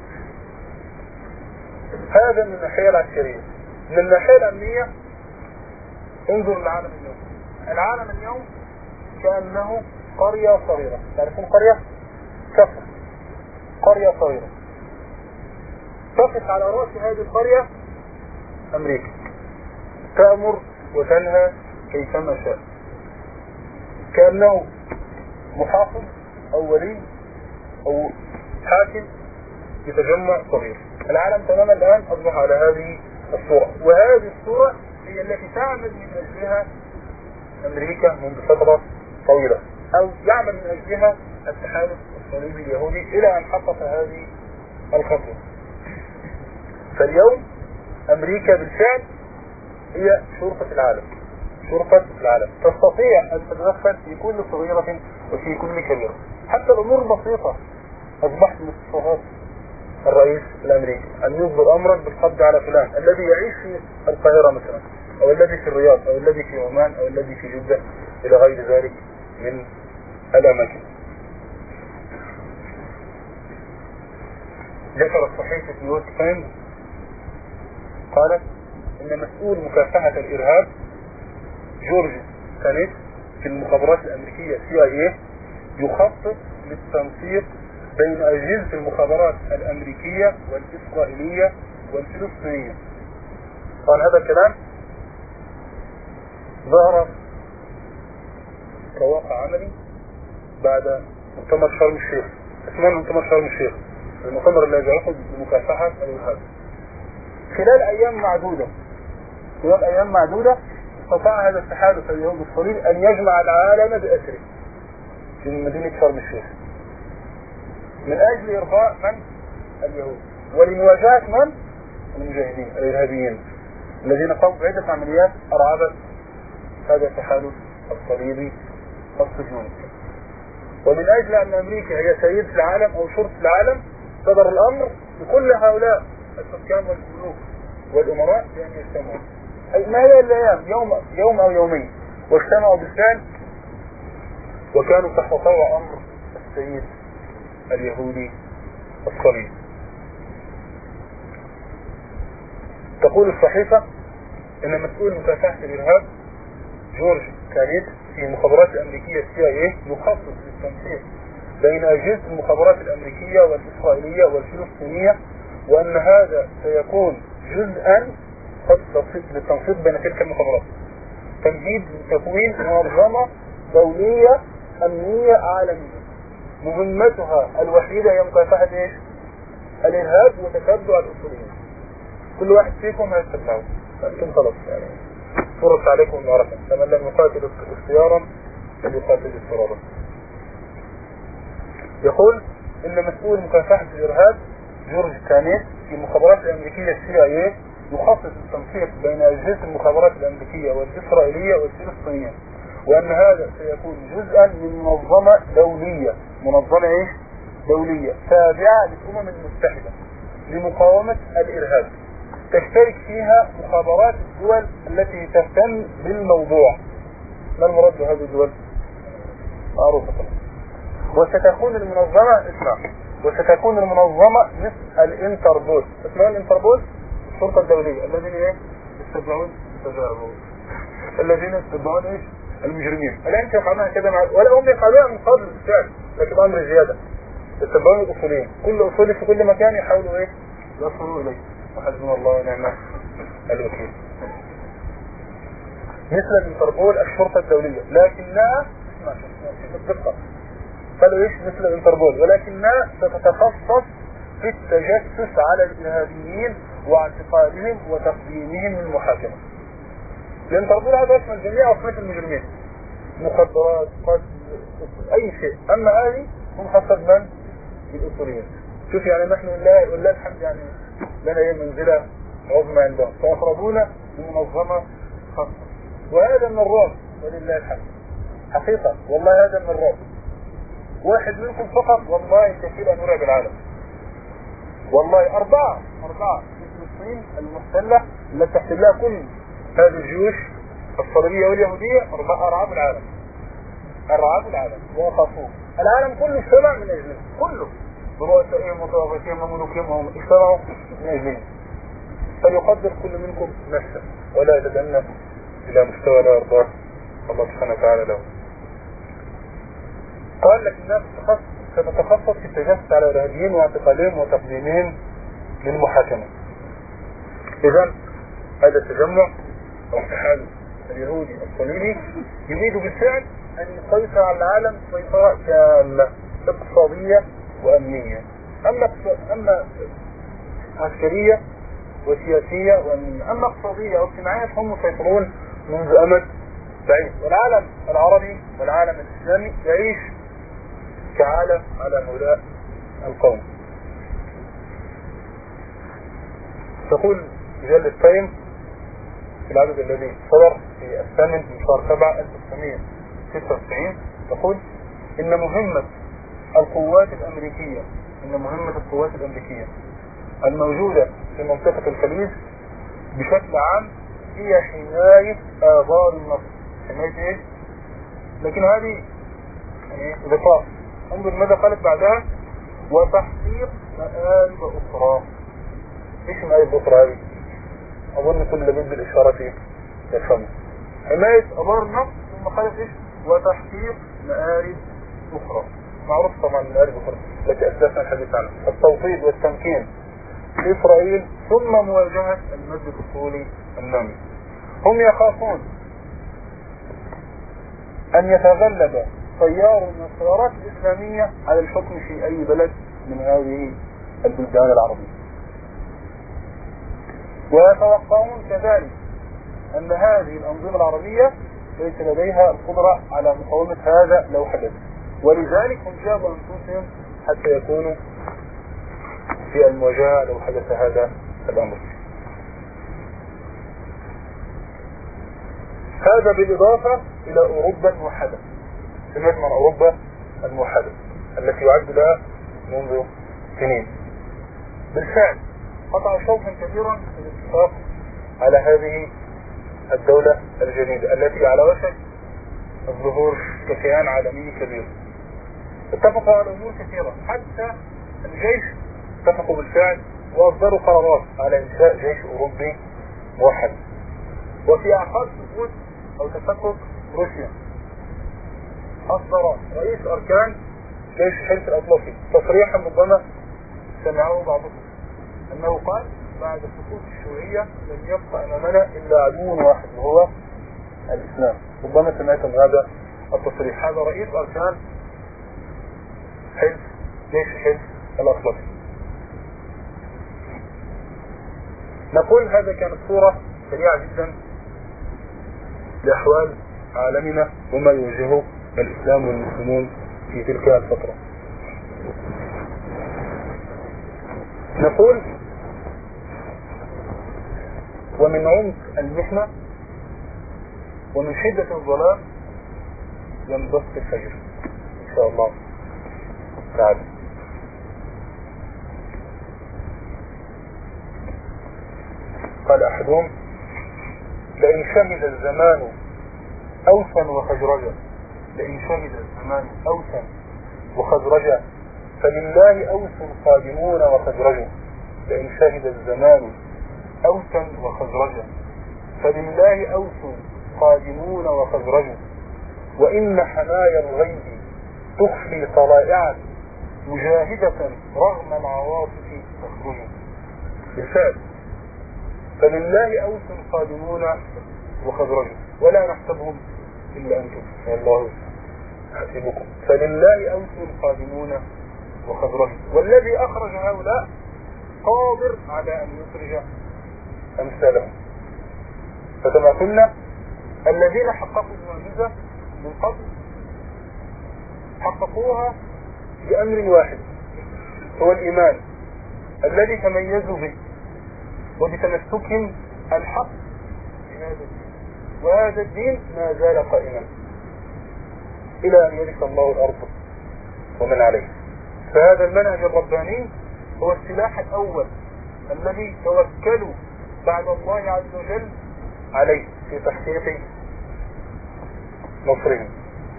هذا من الناحية العسكرية. من الناحية الأمنية انظر العالم اليوم. العالم اليوم كأنه قرية صغيرة. تعرفون قرية؟ كفر. قرية صغيرة تقف على رأس هذه القرية أمريكا، تأمر وتنهى كيفما شاء، كأنه محافظ أو ولي أو حاكم بتجمع صغير. العالم تماما الآن أصبح على هذه الصورة، وهذه الصورة هي التي تعمل من أجلها أمريكا منذ فترة طويلة، أو يعمل من أجلها التحالف الصليبي اليهودي إلى أن حقق هذه الخطوة. فاليوم أمريكا بالفعل هي شرطة العالم، تستطيع أن تتدخل في كل صغيرة وفي كل كبيرة. حتى الأمور البسيطة أصبحت الاقتصادات الرئيس الامريكي ان يصدر امرا بالقبض على فلان الذي يعيش في القاهرة مثلا، او الذي في الرياض، او الذي في عمان، او الذي في جدة، الى غير ذلك من الاماكن. ذكرت صحيفة نيويورك تايمز قالت ان مسؤول مكافحة الارهاب جورج كانيت في المخابرات الامريكية CIA يخطط للتنسيق بين اجهزة المخابرات الامريكية والاسرائيلية والفلسطينية. طبعا هذا الكلام ظهر كواقع عملي بعد مؤتمر شرم الشيخ، اسمه مؤتمر شرم الشيخ، المؤتمر الذي يعقد لمكافحة الارهاب. خلال ايام معدودة استطاع هذا التحالف اليهودي الصليبي ان يجمع العالم بأسره في مدينة شرم الشيخ من اجل ارضاء من؟ اليهود، ولمواجهة من؟ المجاهدين الارهابيين الذين قاموا بعدة عمليات ارعبت هذا التحالف الصليبي الصهيوني. ومن اجل ان امريكا هي سيدة العالم او شرطة العالم صدر الامر لكل هؤلاء الحكام والملوك والامراء بان يجتمعوا، اي ما هي الايام يوم او يومين، واجتمعوا بالفعل وكانوا تحت طوع امر السيد اليهودي الصليبي. تقول الصحيفة ان مسؤول مكافحة الارهاب جورج كانيت في المخابرات الامريكية CIA يخطط للتنسيق بين اجهزة المخابرات الامريكية والاسرائيلية والفلسطينية، وان هذا سيكون جزءا للتنسيق بين تلك المخابرات، تمهيد لتكوين منظمة دولية امنية عالمية مهمتها الوحيدة هي مكافحة ايش؟ الارهاب وتتبع الاصوليين. كل واحد فيكم هيتبعه، انتم خلاص يعني فرص عليكم المعركة، فمن لم يقاتل اختيارا فليقاتل اضطرارا. يقول ان مسؤول مكافحة الارهاب جورج كانيت في المخابرات الامريكية CIA يخطط التنسيق بين اجهزة المخابرات الامريكية والاسرائيلية والفلسطينية، وان هذا سيكون جزءا من منظمة دولية، منظمة ايش؟ دولية تابعة للامم المتحدة لمقاومة الارهاب، تشترك فيها مخابرات الدول التي تهتم بالموضوع. ما المراد بهذه الدول؟ معروفة. وستكون المنظمة مثل الانتربول. اسمها الانتربول الشرطة الدولية الذين ايه؟ الذين يتبعون ايش؟ المجرمين. الان يفعلونها كذا ولا هم يفعلونها من قبل بالفعل، لكن امر زيادة. يتبعون الاصوليين، كل اصولي في كل مكان يحاولوا ايه؟ يصلوا اليه، وحسبنا الله ونعم الوكيل. مثل الانتربول الشرطة الدولية، لكنها بالدقة قالوا ايش مثل الانتربول، ولكنها ستتخصص في التجسس على الارهابيين واعتقالهم وتقديمهم للمحاكمة. الانتربول هذا يشمل جميع اصناف المجرمين، مخدرات، قتل، اي شيء. اما هذه هم حسب من؟ الاصوليين. شوف يعني نحن لله الحمد يعني لنا ايه منزلة عظمى عندهم، فيقربون بمنظمة خاصة، وهذا من الرعب ولله الحمد. حقيقة والله هذا من الرعب. واحد منكم فقط والله كفيل ان يرعب العالم. والله أربعة في فلسطين المحتلة التي تحتلها كل هذه الجيوش الصليبية واليهودية، أرعاب العالم وخافوه. العالم كله اجتمع من أجله، كله برؤسائهم وطوابتهم وملوكهم وهم اجتمعوا من أجله. فليقدر كل منكم نفسه ولا يتدنى إلى مستوى لا يرضاه الله سبحانه وتعالى له. قال لك الناس ستتخصص في التجسس على الارهابيين واعتقالهم وتقديمهم للمحاكمة. إذن هذا التجمع أو التحالف اليهودي الصليبي يريد بالفعل أن يسيطر على العالم سيطرة كاملة اقتصادية وأمنية، أما عسكرية وسياسية وأمنية. أما اقتصادية أو اجتماعية فهم مسيطرون منذ أمد بعيد، والعالم العربي والعالم الإسلامي يعيش كعالم على هؤلاء القوم. تقول مجلة تايم في العدد الذي صدر في 8 شهر 7 1996 تقول إن مهمة القوات الأمريكية الموجودة في منطقة الخليج بشكل عام هي حماية آبار النفط. حماية ايه؟ لكن هذه يعني غطاء. انظر ماذا قالت بعدها: وتحقيق مآرب أخرى. ايش مآرب أخرى هذه؟ أظن كل لبيد بالإشارة فيه يفهمه. حماية آبار النفط، ثم قالت ايش؟ وتحقيق مآرب أخرى. معروف طبعا المآرب الأخرى التي أسلفنا الحديث عنها: التوطيد والتمكين في إسرائيل، ثم مواجهة المد الأصولي النامي. هم يخافون أن يتغلب تيار من التيارات الإسلامية على الحكم في أي بلد من هذه البلدان العربية، ويتوقعون كذلك أن هذه الأنظمة العربية ليس لديها القدرة على مقاومة هذا لو حدث، ولذلك هم جابوا أنفسهم حتى يكونوا في المواجهة لو حدث هذا الأمر. هذا بالإضافة إلى أوروبا الموحدة. سمعت من أوروبا الموحدة التي يعد لها منذ سنين. بالفعل قطع شوطا كبيرا في الاتفاق على هذه الدولة الجديدة التي على وشك الظهور ككيان عالمي كبير. اتفقوا على أمور كثيرة، حتى الجيش اتفقوا بالفعل وأصدروا قرارات على إنشاء جيش أوروبي موحد. وفي أعقاب سقوط أو تفكك روسيا أصدر رئيس أركان جيش الحلف الأطلسي تصريحا ربما سمعه بعضكم، أنه قال: بعد سقوط الشيوعية لم يبقى أمامنا إلا عدو واحد وهو الإسلام. ربما سمعتم هذا التصريح. هذا رئيس أركان حلف جيش الحلف الأطلسي. نقول هذا كانت صورة سريعة جدا لأحوال عالمنا وما يواجهه الإسلام والمسلمون في تلك الفترة. نقول: ومن عمق المحنة ومن شدة الظلام ينبسط الفجر إن شاء الله تعالى. قال أحدهم: لئن شهد الزمان أوسا وخزرجا، لئن شهد الزمان أوسا وخزرجا فلله أوس قادمون وخزرجا، لئن شهد الزمان أوسا وخزرجا فلله أوس قادمون وخزرجا، وإن حنايا الغيب تخفي طلائعا مجاهدة رغم العواصف تخرج. بالفعل فلله أوس قادمون وخزرج، ولا نحسبهم إلا أنتم والله حسبكم. فلله أوس قادمون وخزرج، والذي أخرج هؤلاء قادر على أن يخرج أمثالهم. فكما قلنا الذين حققوا المعجزة من قبل حققوها بأمر واحد، هو الإيمان الذي تميزوا به وبتمسكهم الحق بهذا الدين، وهذا الدين ما زال قائما إلى أن يرث الله الأرض ومن عليه. فهذا المنهج الرباني هو السلاح الأول الذي توكلوا بعد الله عز وجل عليه في تحقيق نصرهم.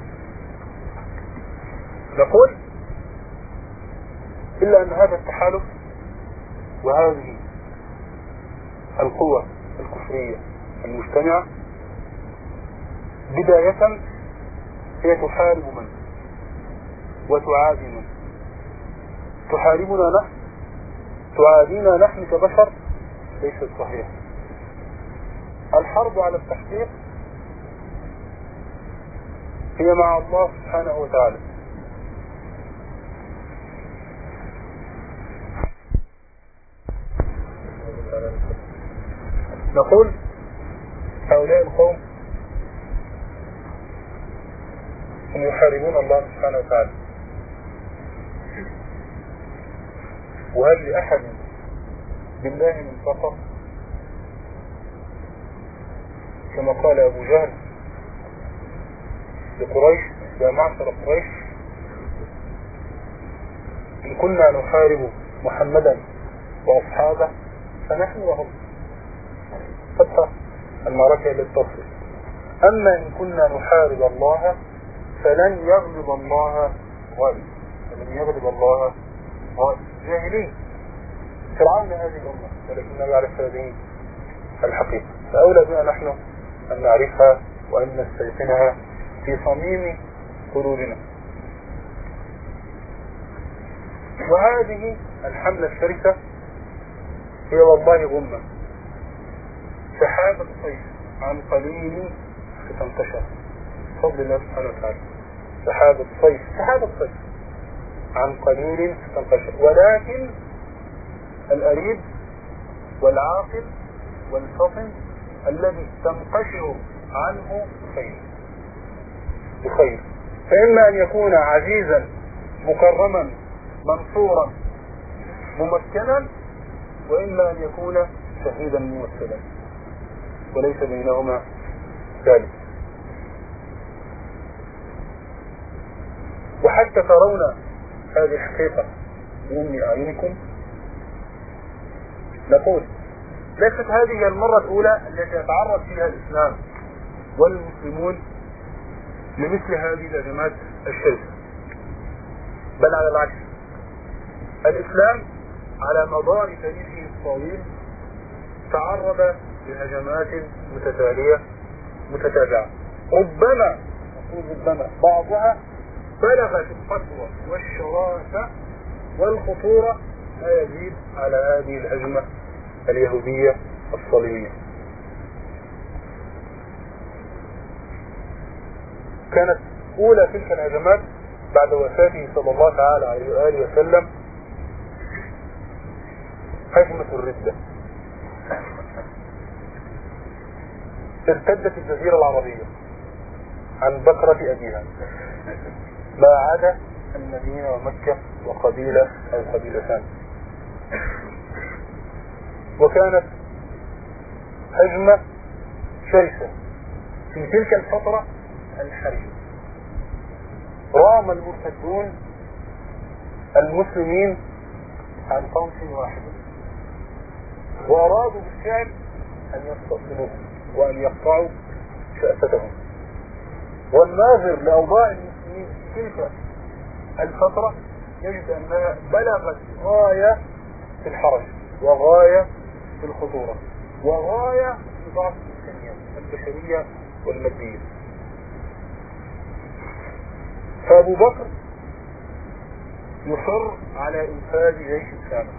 نقول: إلا أن هذا التحالف وهذه القوة الكفرية المجتمعة بداية هي تحارب من وتعادي من. تحاربنا نحن، تعادينا نحن كبشر، ليست صحيح. الحرب على التحقيق هي مع الله سبحانه وتعالى. نقول: هؤلاء القوم هم يحاربون الله سبحانه وتعالى، وهل لأحد بالله من فقط؟ كما قال أبو جهل لقريش: يا معشر قريش، إن كنا نحارب محمدا وأصحابه فنحن وهم، فترة المعركة للتصل. أما إن كنا نحارب الله فلن يغلب الله غالب، فلن يغلب الله غالب. جاهلين فرعون هذه الأمة ولكنه يعرف هذه الحقيقة، فأولى بنا نحن أن نعرفها وأن نستيقنها في صميم قلوبنا. وهذه الحملة الشرسة هي والله غمة، سحابة صيف عن قليل ستنتشر بفضل الله سبحانه وتعالى. سحابة صيف عن قليل ستنتشر، ولكن الأريد والعاقل والفطن الذي تنقشر عنه بخير، فإما أن يكون عزيزا مكرما منصورا ممكنا، وإما أن يكون شهيدا ممثلا، وليس بينهما ذلك. وحتى ترون هذه الحقيقة بأم أعينكم نقول ليست هذه المرة الأولى التي يتعرض فيها الإسلام والمسلمون لمثل هذه الهجمات الشرسة، بل على العكس. الإسلام على مدار تاريخه الطويل تعرض لهجمات متتابعة، ربما بعضها بلغت القسوة والشراسة والخطورة ما يزيد على هذه الهجمة اليهودية الصليبية. كانت أولى تلك الهجمات بعد وفاته صلى الله تعالى عليه وآله وسلم هجمة الردة. ارتدت الجزيرة العربية عن بكرة أبيها ما عدا المدينة ومكة وقبيلة أو قبيلتان، وكانت هجمة شرسة في تلك الفترة الحرجة. رام المرتدون المسلمين عن طرف واحد، وأرادوا بالفعل أن يستأصلوهم وأن يقطعوا شأفتهم. والناظر لأوضاع المسلمين في تلك الفترة يجد أنها بلغت غاية في الحرج وغاية في الخطورة وغاية في ضعف الإنسانية البشرية والمادية. فأبو بكر يصر على إنفاذ جيش كامل،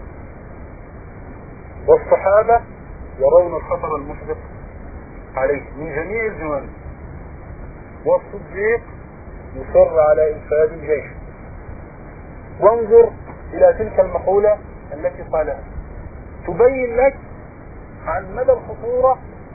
والصحابة يرون الخطر المحدق عليه من جميع الجوانب، والصديق يصر على إنفاذ الجيش. وانظر إلى تلك المقولة التي قالها تبين لك عن مدى الخطورة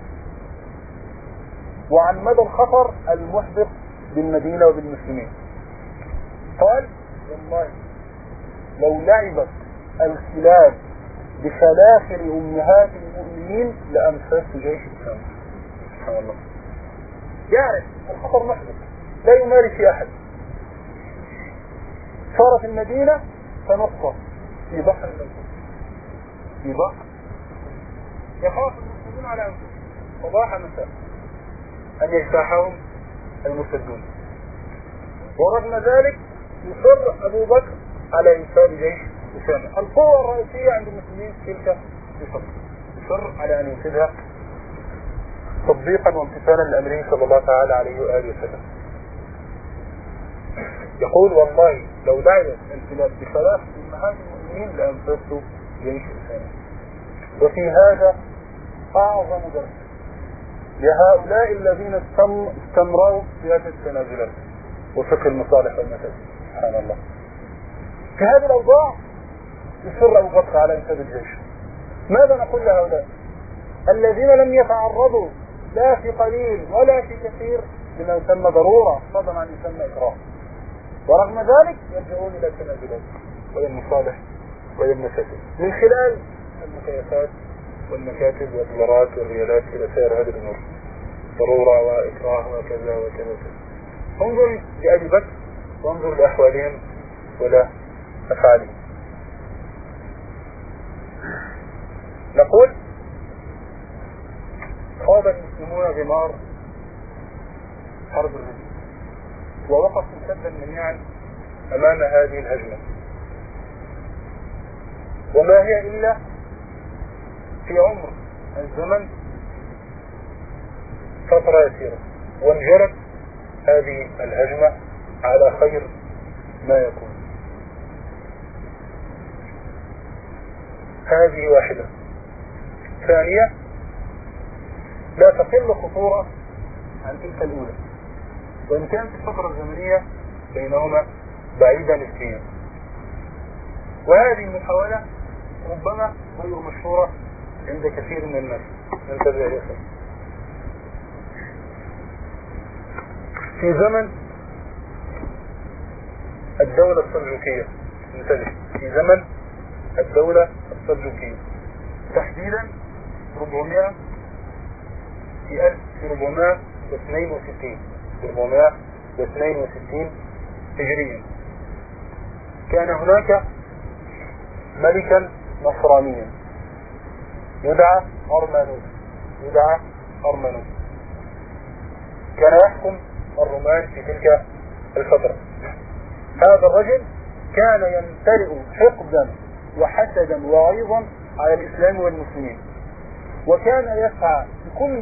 وعن مدى الخطر المحدق بالمدينة وبالمسلمين. قال والله لو لعبت الكلاب بخلاخر أمهات المؤمنين لأنفذت جيش الإسلام. سبحان الله، يعرف الخطر محدق لا يمارس في أحد. صارت المدينة كنقطة في بحر الموت، في بحر يخاف المسلمون على أنفسهم صباح مساء أن يجتاحهم المرتدون، ورغم ذلك يصر أبو بكر على إنفاذ جيش أسامة. القوة الرئيسية عند المسلمين تلك الفترة يصر على أن ينفذها تطبيقا وامتثالا لأمره صلى الله تعالى عليه وآله وسلم. يقول والله لو لعبت الكلاب بخلاف أمهات المؤمنين لأنفذت جيش أسامة. وفي هذا أعظم درس لهؤلاء الذين استمروا في هذه التنازلات وفقه المصالح والمفاسد. سبحان الله، في هذه الأوضاع يصر أبو بكر على إنفاذ الجيش. ماذا نقول لهؤلاء الذين لم يتعرضوا لا في قليل ولا في كثير لما يسمى ضرورة فضلا عن يسمى إكراه، ورغم ذلك يلجؤون إلى التنازلات وإلى المصالح وإلى المفاسد من خلال المكيفات والمكاتب والدولارات والريالات إلى سائر هذه الأمور، ضرورة وإكراه وكذا وكذا. انظر لأبي بكر وانظر لأحوالهم ولا أفعالهم. نقول خاض المسلمون غمار حرب الردة ووقفوا سدا منيعا أمام هذه الهجمة، وما هي إلا في عمر الزمن فترة يسيرة وانجرت هذه الهجمة على خير ما يكون. هذه واحدة. ثانية، لا تقل خطورة عن تلك الأولى، وإن كانت الفترة الزمنية بينهما بعيدة نسبيا. وهذه المحاولة ربما غير مشهورة عند كثير من الناس. ننتبه يا أخي. في زمن الدولة السلجوقية، انتبه، في زمن الدولة السلجوقية تحديدا في 462 هجريا، كان هناك ملكا نصرانيا يدعى أرمانوس، كان يحكم الرومان في تلك الفترة. هذا الرجل كان يمتلئ حقدا وحسدا وغيظا على الإسلام والمسلمين، وكان يسعى بكل